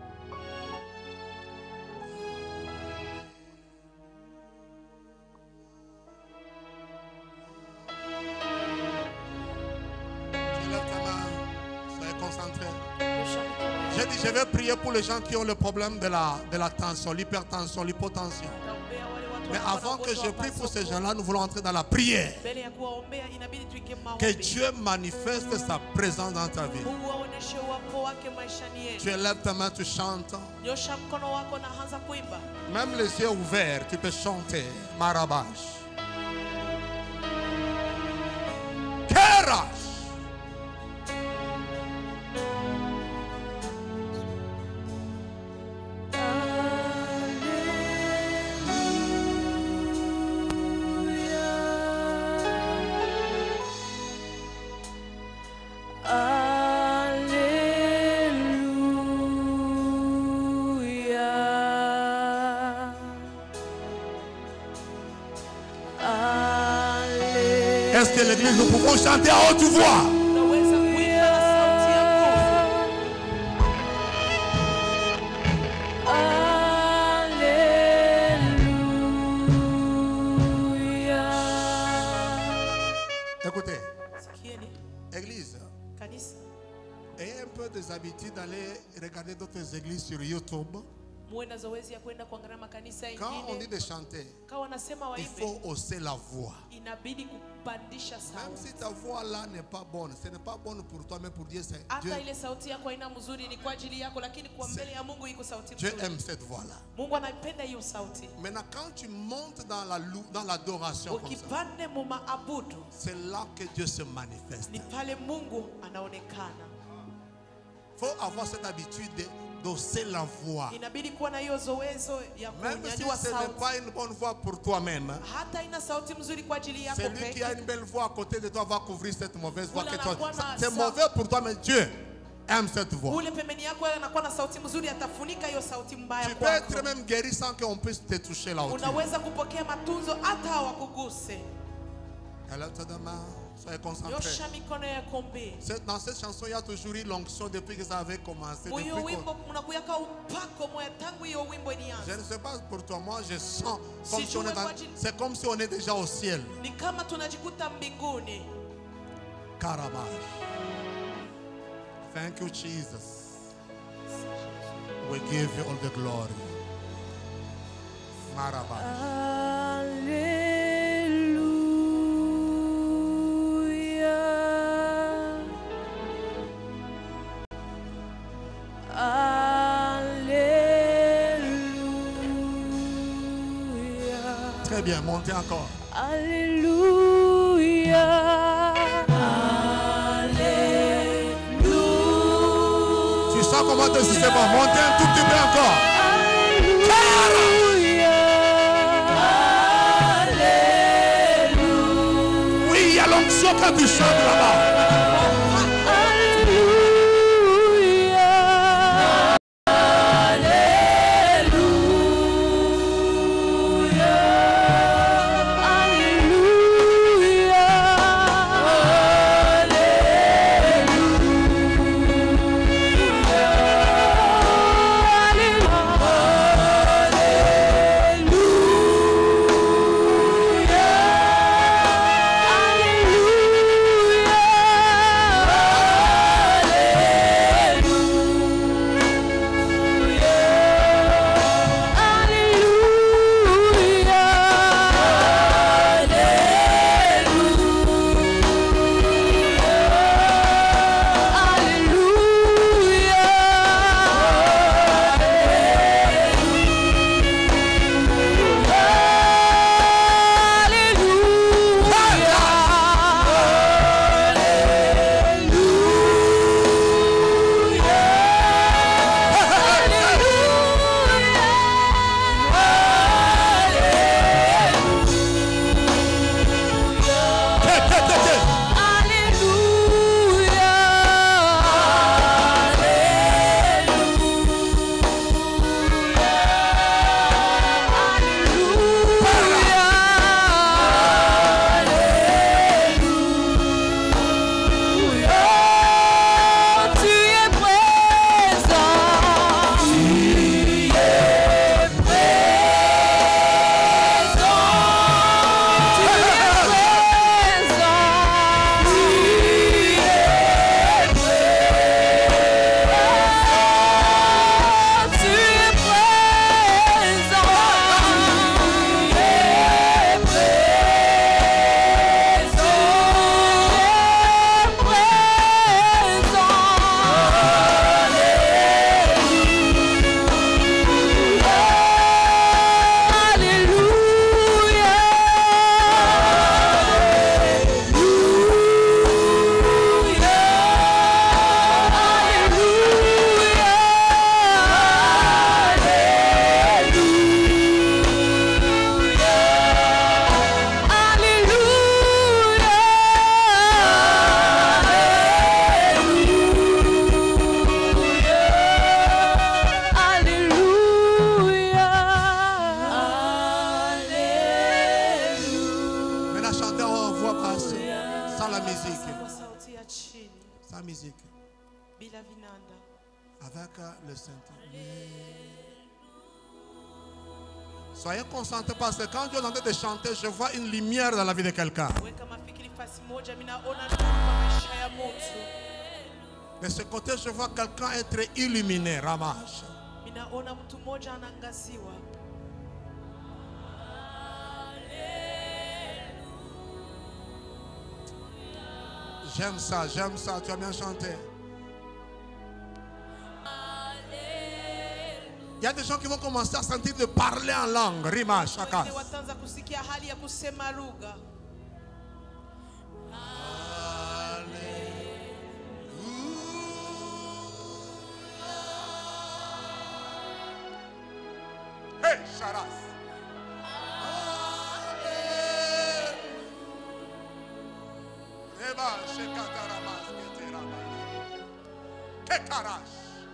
Tu lèves ta main, soyez concentré. Nyosha mikono yako. J'ai dit, je vais prier pour les gens qui ont le problème de la tension, l'hypertension, l'hypotension. Naombea wale watu Mais ambao avant que wanagonjwa je wa prie pour ces pasoko. gens-là, nous voulons entrer dans la prière. Mbele ya kuwaombea inabidi tuingie Que maombi. Dieu manifeste sa présence dans ta vie. Mungu aoneshe uwapo wake maishani Tu yetu. élèves ta main, tu chantes. Nyosha mkono wako na anza kuimba. Même les yeux ouverts, tu peux chanter. Marabash. Kerash. Est-ce que l'église, nous pouvons chanter à haute voix? Unaweza kuimba na sauti ya Ayez un peu des habitudes d'aller regarder d'autres églises sur YouTube. Muwe na zoezi ya kwenda kuangalia makanisa Quand on dit ingine. de chanter, Kama wanasema il waimbe, faut hausser la voix. inabidi kupandisha Même si sauti. ta voix là n'est pas bonne, ce n'est pas bonne pour toi, mais pour Dieu, c'est Dieu. Hata ile sauti yako haina mzuri, ni kwa ajili yako, lakini kwa mbele ya Mungu iko sauti Dieu nzuri. aime cette voix là. Mungu anaipenda hiyo sauti. Maintenant, quand tu montes dans l'adoration, comme ça, Ukipande mu maabudu, c'est là que Dieu se manifeste. ni pale Mungu anaonekana. Il faut avoir cette habitude d'hausser la voix. Inabidi kuwa na hiyo zoezo ya Même si kunyanyua ce n'est sauti. pas une bonne voix pour toi-même, Hata ina sauti mzuri kwa ajili yako celui qui a peke. une belle voix à côté de toi va couvrir cette mauvaise voix. Ule Que toi, anakuwa na c'est sa- mauvais pour toi, mais Dieu aime cette voix. Ule pembeni yako anakuwa na sauti mzuri, atafunika hiyo sauti mbaya Tu peux être kwako. même guéri sans qu'on puisse te toucher là où tu es. Unaweza kupokea matunzo hata hawakuguse. Alors, te demain, soyez concentrés. Nyosha mikono yako mbele. Dans cette chanson, il y a toujours eu l'onction depuis que ça avait commencé. Huyo Depuis wimbo unakuyaka upako moya tangu hiyo wimbo je ilianza. ne sais pas pour toi, moi je sens comme Si si on tu est veux dans- pas dire- c'est comme si on est déjà au ciel. Ni kama tunajikuta mbinguni. Carabage. Thank you, Jesus. We give you all the glory. Marabage. Très bien, montez encore. Tu sens comment te c'est bon. Montez un tout petit peu encore. Oui, il y a l'onction quand tu chantes là-bas. Sans musique. bila vinanda. Avec le Saint-Esprit. Soyez concentrés parce que quand je suis en train de chanter, je vois une lumière dans la vie de quelqu'un. Weka mafikiri fasi moja, mimi naona nuru kwa maisha ya mtu. De ce côté, je vois quelqu'un être illuminé, Ramash. Ninaona mtu mmoja anaangaziwa. J'aime ça, tu as bien chanté. Il y a des gens qui vont commencer à sentir de parler en langue, Rima, Shaka. Wengine wataanza kusikia hali ya kusema lugha. Hey, Sharas. Eba, Shekataramas, Keteramas. Kekarash.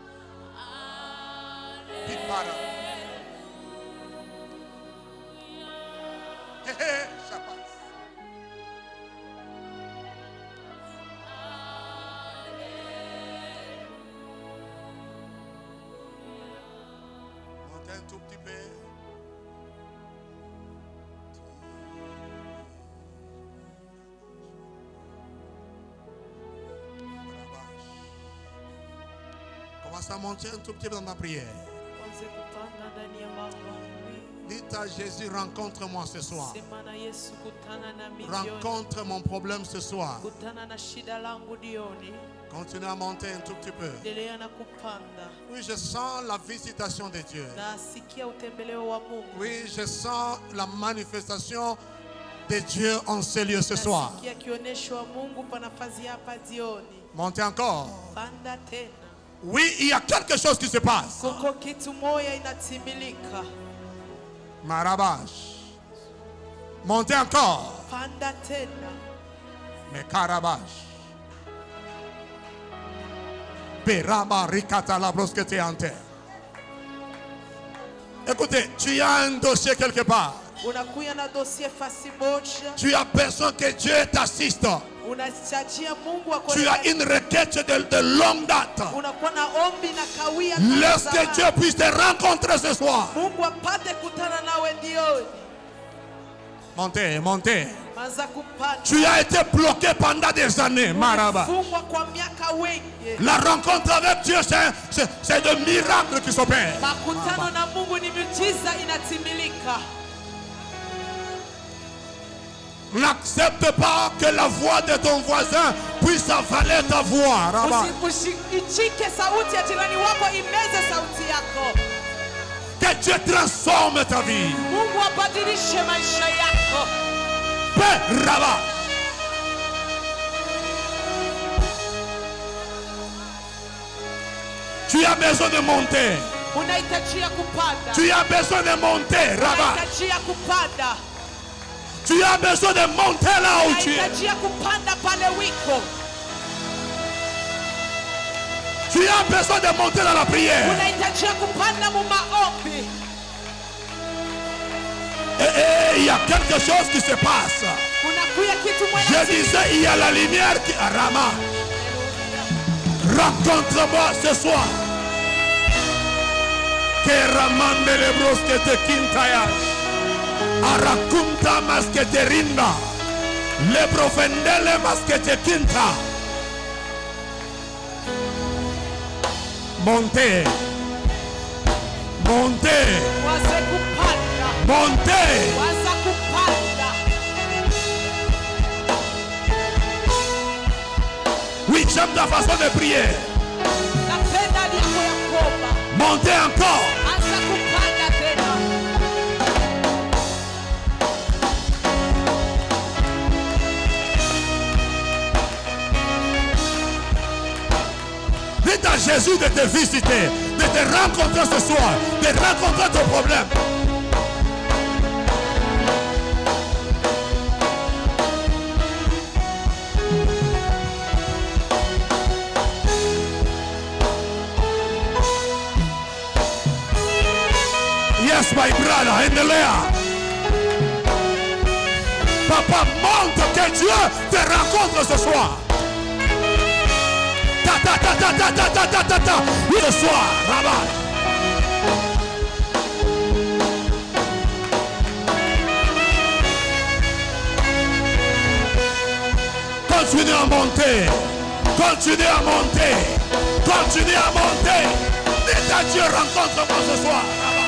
Pipara. Hey, hey, Shapas. Montez un tout petit peu. Commence à monter un tout petit peu dans ta prière. Tuanze kupanda ndani ya maombi. Dites à Jésus, rencontre-moi ce soir. Sema na Yesu, kutana na mimi jioni. Rencontre mon problème ce soir. Kutana na shida langu jioni. Continue à monter un tout petit peu. Endelea na kupanda. Oui, je sens la visitation de Dieu. Nasikia utembeleo wa Mungu. Oui, je sens la manifestation de Dieu en ces lieux ce soir. Nasikia kionyesho wa Mungu pa nafasi hapa jioni. Montez encore. Panda tena. Oui, il y a quelque chose qui se passe. Kuko kitu moya inatimilika. Marabash. Montez encore. Panda tena. Mais Karabash. Perama rikata la broskete ante. Écoutez, tu as un dossier quelque part. Unakuya na dossier fasi moja. Tu as besoin que Dieu t'assiste. Unachachia Mungu Tu as une requête de longue date. unakuwa na ombi na kawia. Laisse que Dieu puisse te rencontrer ce soir. Mungu apate kutana nawe ndioni. Montez, montez. Manza kupanda. Tu as été bloqué pendant des années, Maraba. Fungwa kwa miaka wengi. La rencontre avec Dieu, c'est de miracles qui s'opèrent. Makutano na Mungu ni miujiza inatimilika. N'accepte pas que la voix de ton voisin puisse avaler ta voix, Rabat. Usiichike sauti ya jirani wako imeze sauti yako. Que Dieu transforme ta vie. Mungu abadilishe maisha yako. Paix, Rabat. Tu as besoin de monter. Unahitajia kupanda. Tu as besoin de monter, Rabat. Unahitajia kupanda. Tu as besoin de monter là où tu es. Unahitajia kupanda pale wiko. Tu as besoin de monter dans la prière. Unahitajia kupanda mu maombi. Et il y a quelque chose qui se passe. Unakuya kitu Je mwana. disais, il y a la lumière qui Rama. Rencontre-moi ce soir. Que Ramande le brosque te quintayas. Arakunta maskete rinda. Le profendele maskete quinta. Montez. Montez. Waze kupanda. Montez. Waza kupanda. Oui, j'aime ta façon de prier. Napenda yako ya kuomba. Montez encore. Anza kupanda tena. Dites à Jésus de te visiter, de te rencontrer ce soir, de rencontrer ton problème. Yes, my brother, endelea. Papa, montre que Dieu te rencontre ce soir. Ce soir, Rabat. Continue à monter. Continuez à monter. Continuez à monter. Dites à Dieu, rencontre-moi ce soir.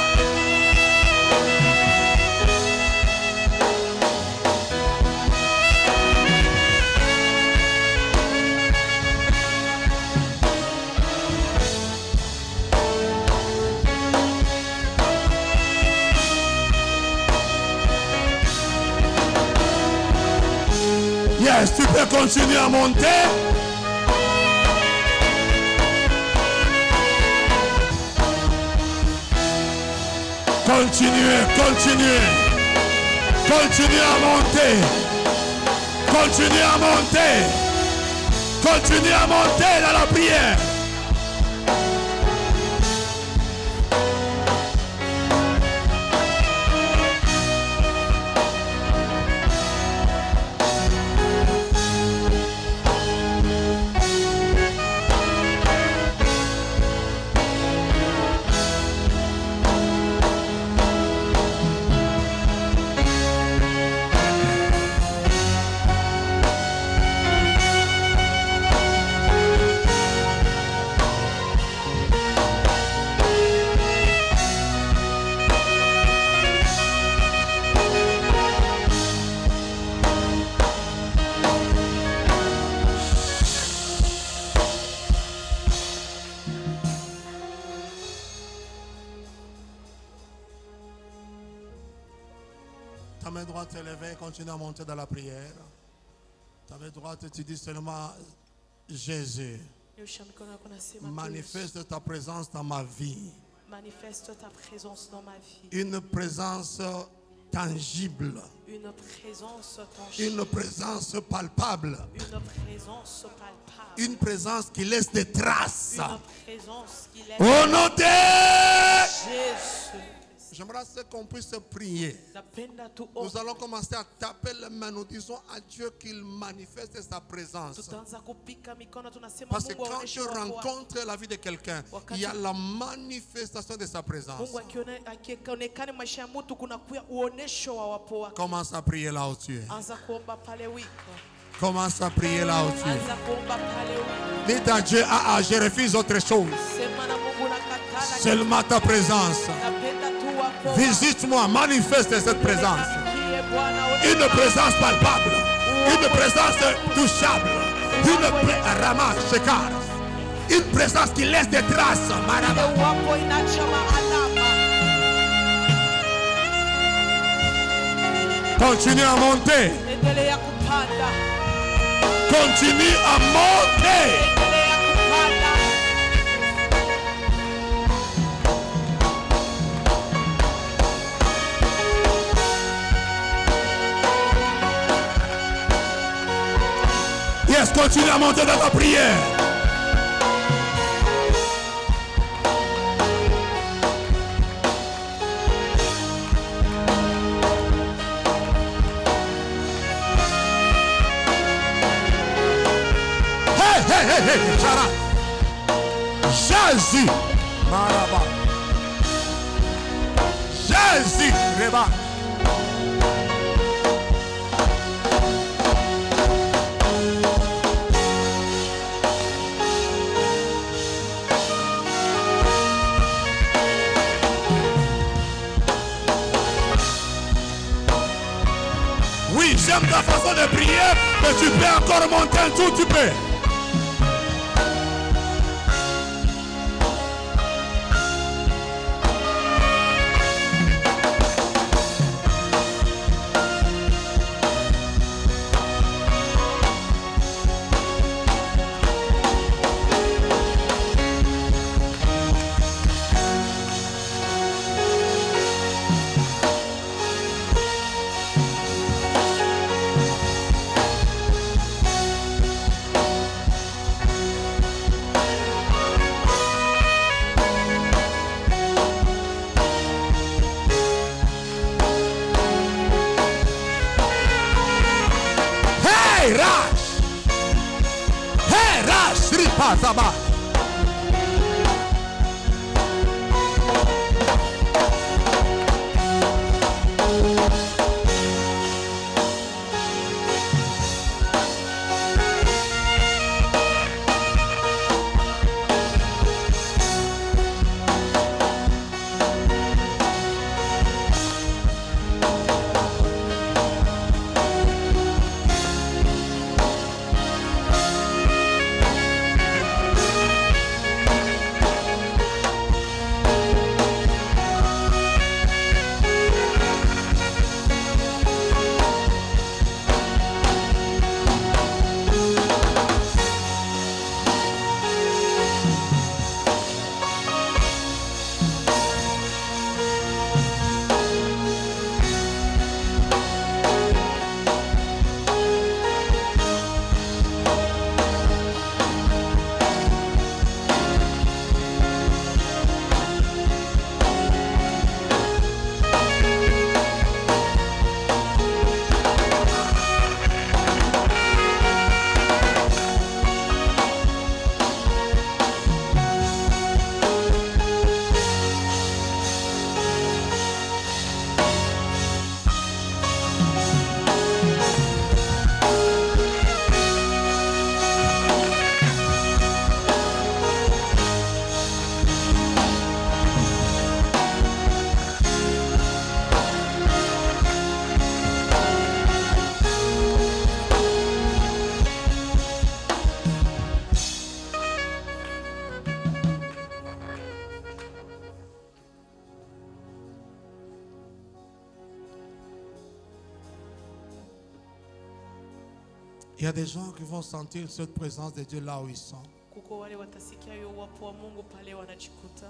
Yes, tu peux continuer à monter. Continuez, continuez. Continuez à monter. Continuez à monter. Continuez à monter dans la prière. Ta main droite est levée, continue à monter dans la prière. Ta main droite, tu dis seulement Jésus, Nyosha mikono yako nasema tu, manifeste ta présence dans ma vie. manifeste ta présence dans ma vie. Une présence tangible, Une présence tangible. une présence palpable, Une présence palpable. une présence qui laisse des traces. Une présence qui laisse. Au nom de Jésus. J'aimerais qu'on puisse prier. Napenda tu Nous allons commencer à taper les mains. Nous disons à Dieu qu'il manifeste sa présence. tutaanza kupika mikono tunasema Parce que Mungu quand aoneshe tu uwepo wako. rencontres la vie de quelqu'un, il y a la manifestation de sa présence. Mungu akionekane maisha ya mtu kuna kuya uonesho wa wapo wake. Commence à prier là où tu es. Anza kuomba pale wiko. Commence à prier là où tu es. Anza kuomba pale wiko. Dis à Dieu, je refuse autre chose. Sema na Mungu nakatana. Seulement ta présence. Napenda tu wapo. Visite-moi, manifeste cette présence. Nikie Bwana, Une présence palpable. Une présence touchable. Une présence qui laisse des traces. Maraba. wapo inacha maalama. Continue à monter. Endelea kupanda. Continue à monter. Endelea kupanda. Yes, continue à monter dans ta prière. Hey, Sarah. Jésus. Maraba. Jésus. Reba. Oui, j'aime ta façon de prier, mais tu peux encore monter un tout petit peu. Saba. Il y a des gens qui vont sentir cette présence de Dieu là où ils sont. Kuko wale watasikia hiyo uwapo wa Mungu pale wanajikuta.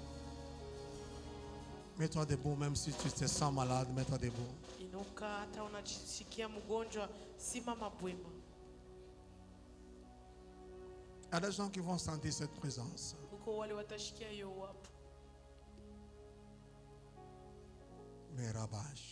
Mets-toi debout, même si tu te sens malade, mets-toi debout. Inuka hata unajisikia mgonjwa, simama bwema. Il y a des gens qui vont sentir cette présence. Kuko wale watashikia hiyo uwapo. Merabash.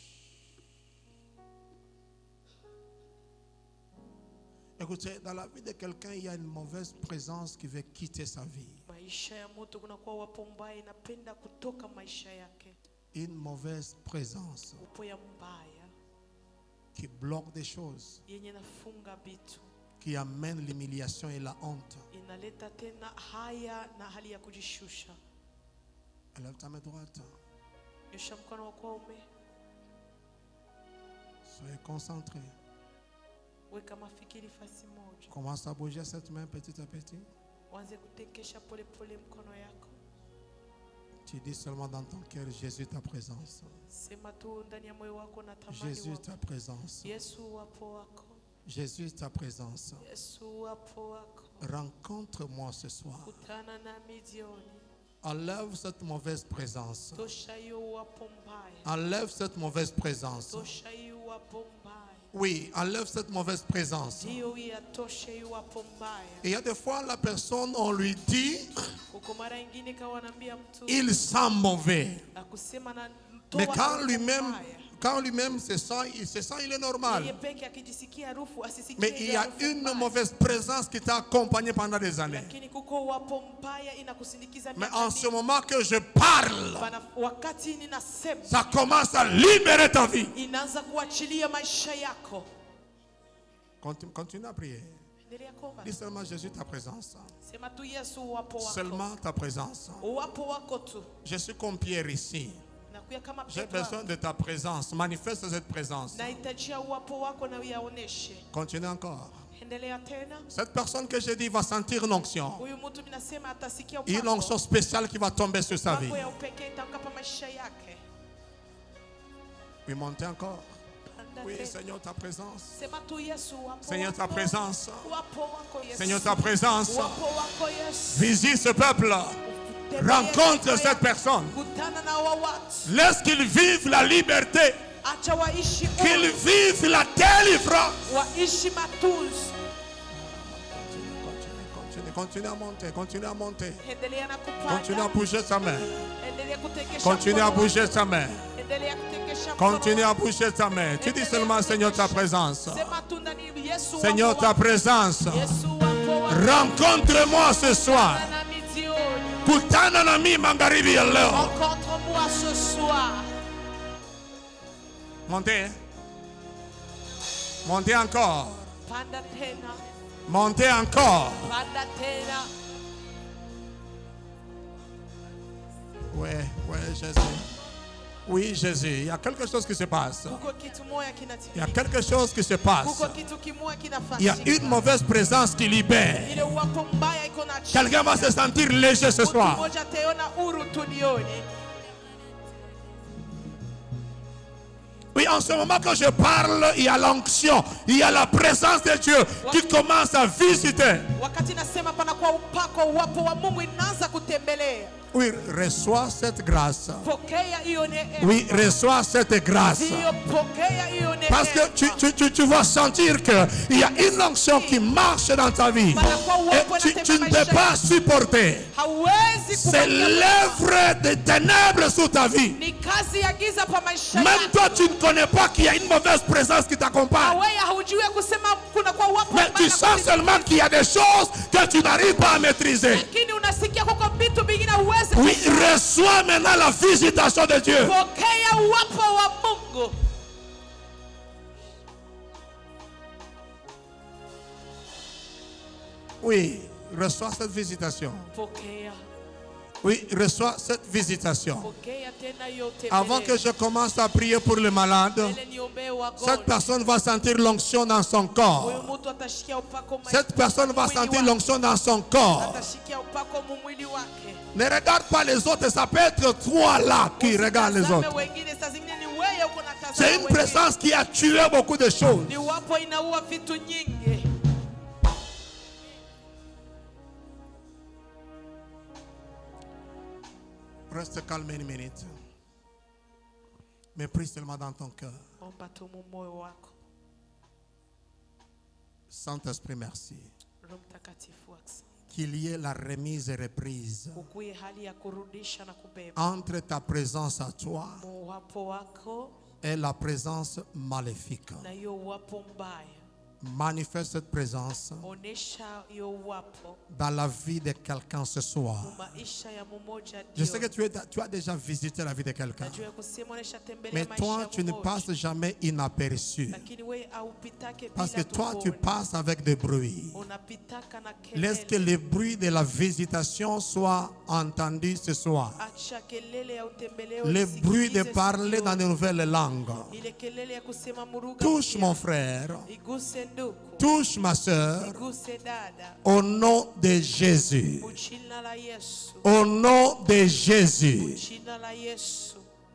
Écoutez, dans la vie de quelqu'un, il y a une mauvaise présence qui veut quitter sa vie. Maisha ya mtu kunakuwa wapo mbaya inapenda kutoka maisha yake. Une mauvaise présence Upo ya mbaya qui bloque des choses, yenye nafunga vitu, qui amène l'humiliation et la honte. inaleta tena haya na hali ya kujishusha. Lève ta main droite. Nyosha mkono wa kuume, Soyez concentrés. weka mafikiri fasi moja. Commence à bouger cette main petit à petit. Wanze kutekesha pole pole mkono yako. Tu dis seulement dans ton cœur, Jésus, ta présence. Sema tu ndani ya moyo wako na tamani Jésus, ta wako. présence. Yesu wapo wako. Jésus, ta présence. Yesu wapo wako. Rencontre-moi ce soir. Kutana nami jioni. Enlève cette mauvaise présence. Tosha hiyo wapo mbaya. Enlève cette mauvaise présence. Tosha hiyo wapo mbaya. Oui, enlève cette mauvaise présence. Hiyo yatosha hiyo wapo mbaya. Et il y a des fois, la personne, on lui dit, Kuko mara nyingine kawanambia mtu il sent mauvais. akusema na Mais toa quand harufu lui-même, mbaya. se sent, il est normal. Yeye peke akijisikia harufu asisikie Mais il y a harufu une mbaya. mauvaise présence qui t'a accompagné pendant des années. Lakini kuko wapo mbaya inakusindikiza Mais miaka en ce mingi. moment que je parle, Wakati ninasema ça commence à libérer ta vie. inaanza kuachilia maisha yako. Continue à prier. Endelea kuomba. Dis seulement Jésus, ta présence. Sema tu Yesu uwapo wako. Seulement ta présence. Uwapo wako tu. Je suis comme Pierre ici. Nakuya kama J'ai Petro. besoin de ta présence. Manifeste cette présence. Nahitajia uwapo wako na uyaoneshe. Continue encore. Endelea tena. Cette personne que j'ai dit va sentir une onction. Huyu mtu minasema atasikia Une upako. onction spéciale qui va tomber sur sa vie. Upako ya upekee itamkapa maisha yake. Oui, montez encore. Panda Oui, tena. Seigneur, ta présence. Sema tu Yesu uwapo Seigneur, ta wako. présence. Uwapo wako Yesu. Seigneur, ta présence. Uwapo wako Yesu. Visite ce peuple. Rencontre cette personne. Kutana na wa watu. Laisse qu'ils vivent la liberté. Acha waishi Qu'ils huru. vivent la délivrance. Waishi matunzo. Continue à monter. Continue à monter. Endelea na kupanda. Continue à bouger sa main. Endelea kutekesha Continue à mkono. bouger sa main. Endelea kutekesha mkono. Continue à bouger sa main. Tu dis seulement, Seigneur, ta présence. Sema tu ndani Yesu Seigneur, wapo ta wako. présence. Yesu wapo wako. Rencontre-moi ce soir. Kutana nami jioni. Kutana na mimi magharibi ya leo. Rencontre-moi ce soir. Montez. Montez encore. Panda tena. Montez encore. Panda tena. Ouais, Jésus. Oui, Jésus. Il y a quelque chose qui se passe. Kuko kitu moja Il y a kinatimika. quelque chose qui se passe. Kuko kitu kimoja Il y a kinafanyika. une mauvaise présence qui libère. Ile uwapo mbaya iko na Quelqu'un va se sentir léger ce Mtu soir. mmoja ataona huru tu jioni. Oui, en ce moment que je parle, il y a l'onction, il y a la présence de Dieu qui commence à visiter. Wakati nasema panakuwa upako, uwapo wa Mungu inaanza kutembelea. Oui, reçois cette grâce. Pokea hiyo neema. Oui, reçois cette grâce. Ndiyo, pokea hiyo neema. Parce que tu vas sentir qu'il y a une onction qui marche dans ta vie. Et tu ne peux pas supporter. Hauwezi C'est kubakia. l'œuvre des ténèbres sous ta vie. Ni kazi ya giza pa maisha Même yako. toi, tu ne connais pas qu'il y a une mauvaise présence qui t'accompagne. Wewe haujui kusema kuna kwa wapo Mais tu sens seulement qu'il y a des choses que tu n'arrives pas à maîtriser. lakini unasikia kuko vitu vingine huwezi. Oui, reçois maintenant la visitation de Dieu. Pokea uwapo wa Mungu. Oui, reçois cette visitation. Pokea. Oui, reçois cette visitation. Pokea tena yote. Avant que je commence à prier pour le malade, cette personne va sentir l'onction dans son corps. Cette personne va sentir l'onction dans son corps. Ne regarde pas les autres, ça peut être toi là qui regarde les autres. C'est une présence qui a tué beaucoup de choses. Ni wapo inaua vitu nyingi. Reste calme une minute. Mais prie seulement dans ton cœur. Omba tu mu moyo wako. Saint-Esprit, merci. Roho Mtakatifu, asante. Qu'il y ait la remise et reprise Kukuwe hali ya kurudisha na kubeba. entre ta présence à toi Uwapo wako et la présence maléfique. na hiyo uwapo mbaya. Manifeste cette présence Onesha hiyo uwapo dans la vie de quelqu'un ce soir. maisha ya mmoja. Je sais que tu as déjà visité la vie de quelqu'un. Najua kusema onesha tembelea Mais maisha toi, ya tu ne mmoja. passes jamais inaperçu. Lakini wewe haupitake Parce que bila toi, tu tukuone. passes avec des bruits. Unapitaka na Laisse que kelele. les bruits de la visitation soient entendus ce soir. Acha kelele ya utembeleo Les bruits de isikilize parler sikio. dans de nouvelles langues. Ile kelele ya kusema muruga Touche mpya. mon frère. Iguse ndugu. Touche ma soeur. Iguse dada. Au nom de Jésus. Mujina la Yesu. Au nom de Jésus. Mujina la Yesu.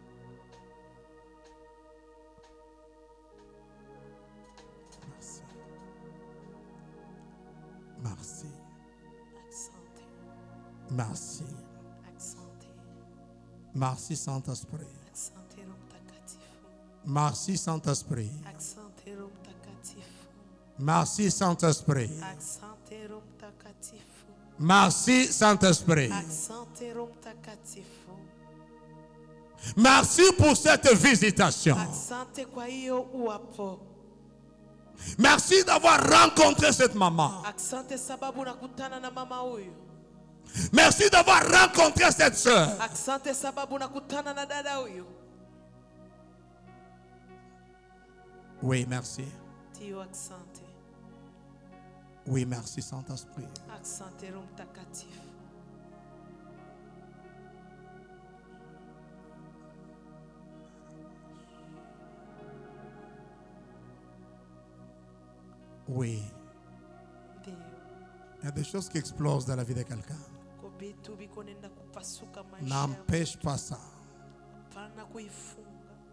Merci. Asante. Merci. Asante. Merci Saint-Esprit. Asante Roho Mtakatifu. Merci Saint-Esprit. Asante Roho Mtakatifu. Merci Saint-Esprit. Asante Roho Mtakatifu. Merci Saint-Esprit. Asante Roho Mtakatifu. Merci pour cette visitation. Asante kwa hiyo uwapo. Merci d'avoir rencontré cette maman. Asante sababu nakutana na mama huyu. Merci d'avoir rencontré cette soeur. Asante sababu nakutana na dada huyu. Oui, merci. Tio, asante. Oui, merci Saint-Esprit. Asante Roho Mtakatifu. Oui. Ndio. Il y a des choses qui explosent dans la vie de quelqu'un. Kwa vitu viko nenda kupasuka maisha. N'empêche pas ça. Hapana kuifunga.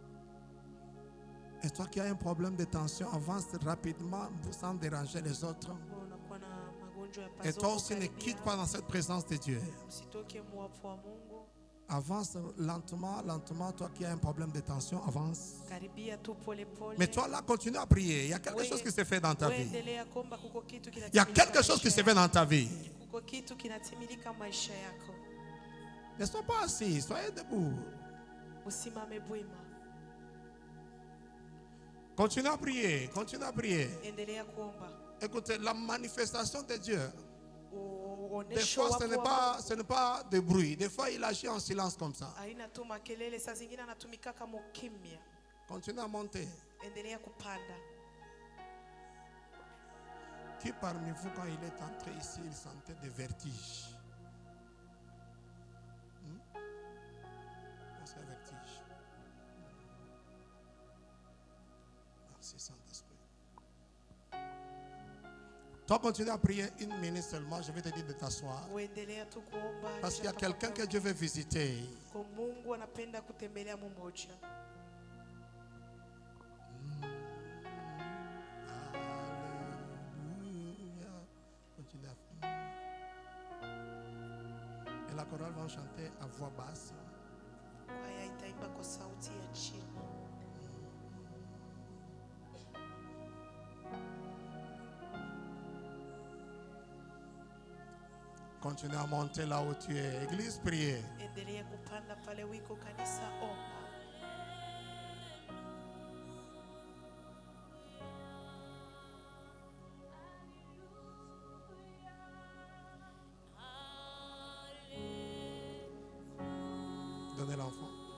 Et toi qui as un problème de tension, avance rapidement sans déranger les autres. Unakuwa na magonjwa ya Et toi pazoko aussi ne karibia. quitte pas dans cette présence de Dieu. Usitoke mwapo wa Mungu. Avance lentement, lentement. Toi qui as un problème de tension, avance. Karibia tu pole pole. Mais toi là, continue à prier. Il y a quelque chose qui se fait dans ta vie. Endelea kuomba, kuko kitu Il y a kinatimilika quelque chose qui maisha se fait yako. dans ta vie. Kuko kitu kinatimilika maisha yako. Ne sois pas assis, soyez debout. Usimame bwima. Continue à prier, continue à prier. Endelea kuomba. Écoutez, la manifestation de Dieu, des Uonesho fois wapo wa ce n'est pas de bruit. Des fois il agit en silence comme ça. haina tu makelele, saa zingine anatumika kama ukimya. Continue à monter. Endelea kupanda. Qui parmi vous, quand il est entré ici, il sentait des vertiges? C'est un vertige. Merci Saint-Esprit. Toi, continue à prier une minute seulement. Je vais te dire de t'asseoir. Uendelea tu kuomba. Parce qu'il y a quelqu'un que Dieu veut visiter. Kwa Mungu anapenda kutembelea mmoja. Alléluia. Continue à... Et la chorale va chanter à voix basse. Kwaya itaimba kwa sauti ya chini. Continue à monter là où tu es. Église, priez. Endelea kupanda pale wiko kanisa, omba. Donnez l'enfant.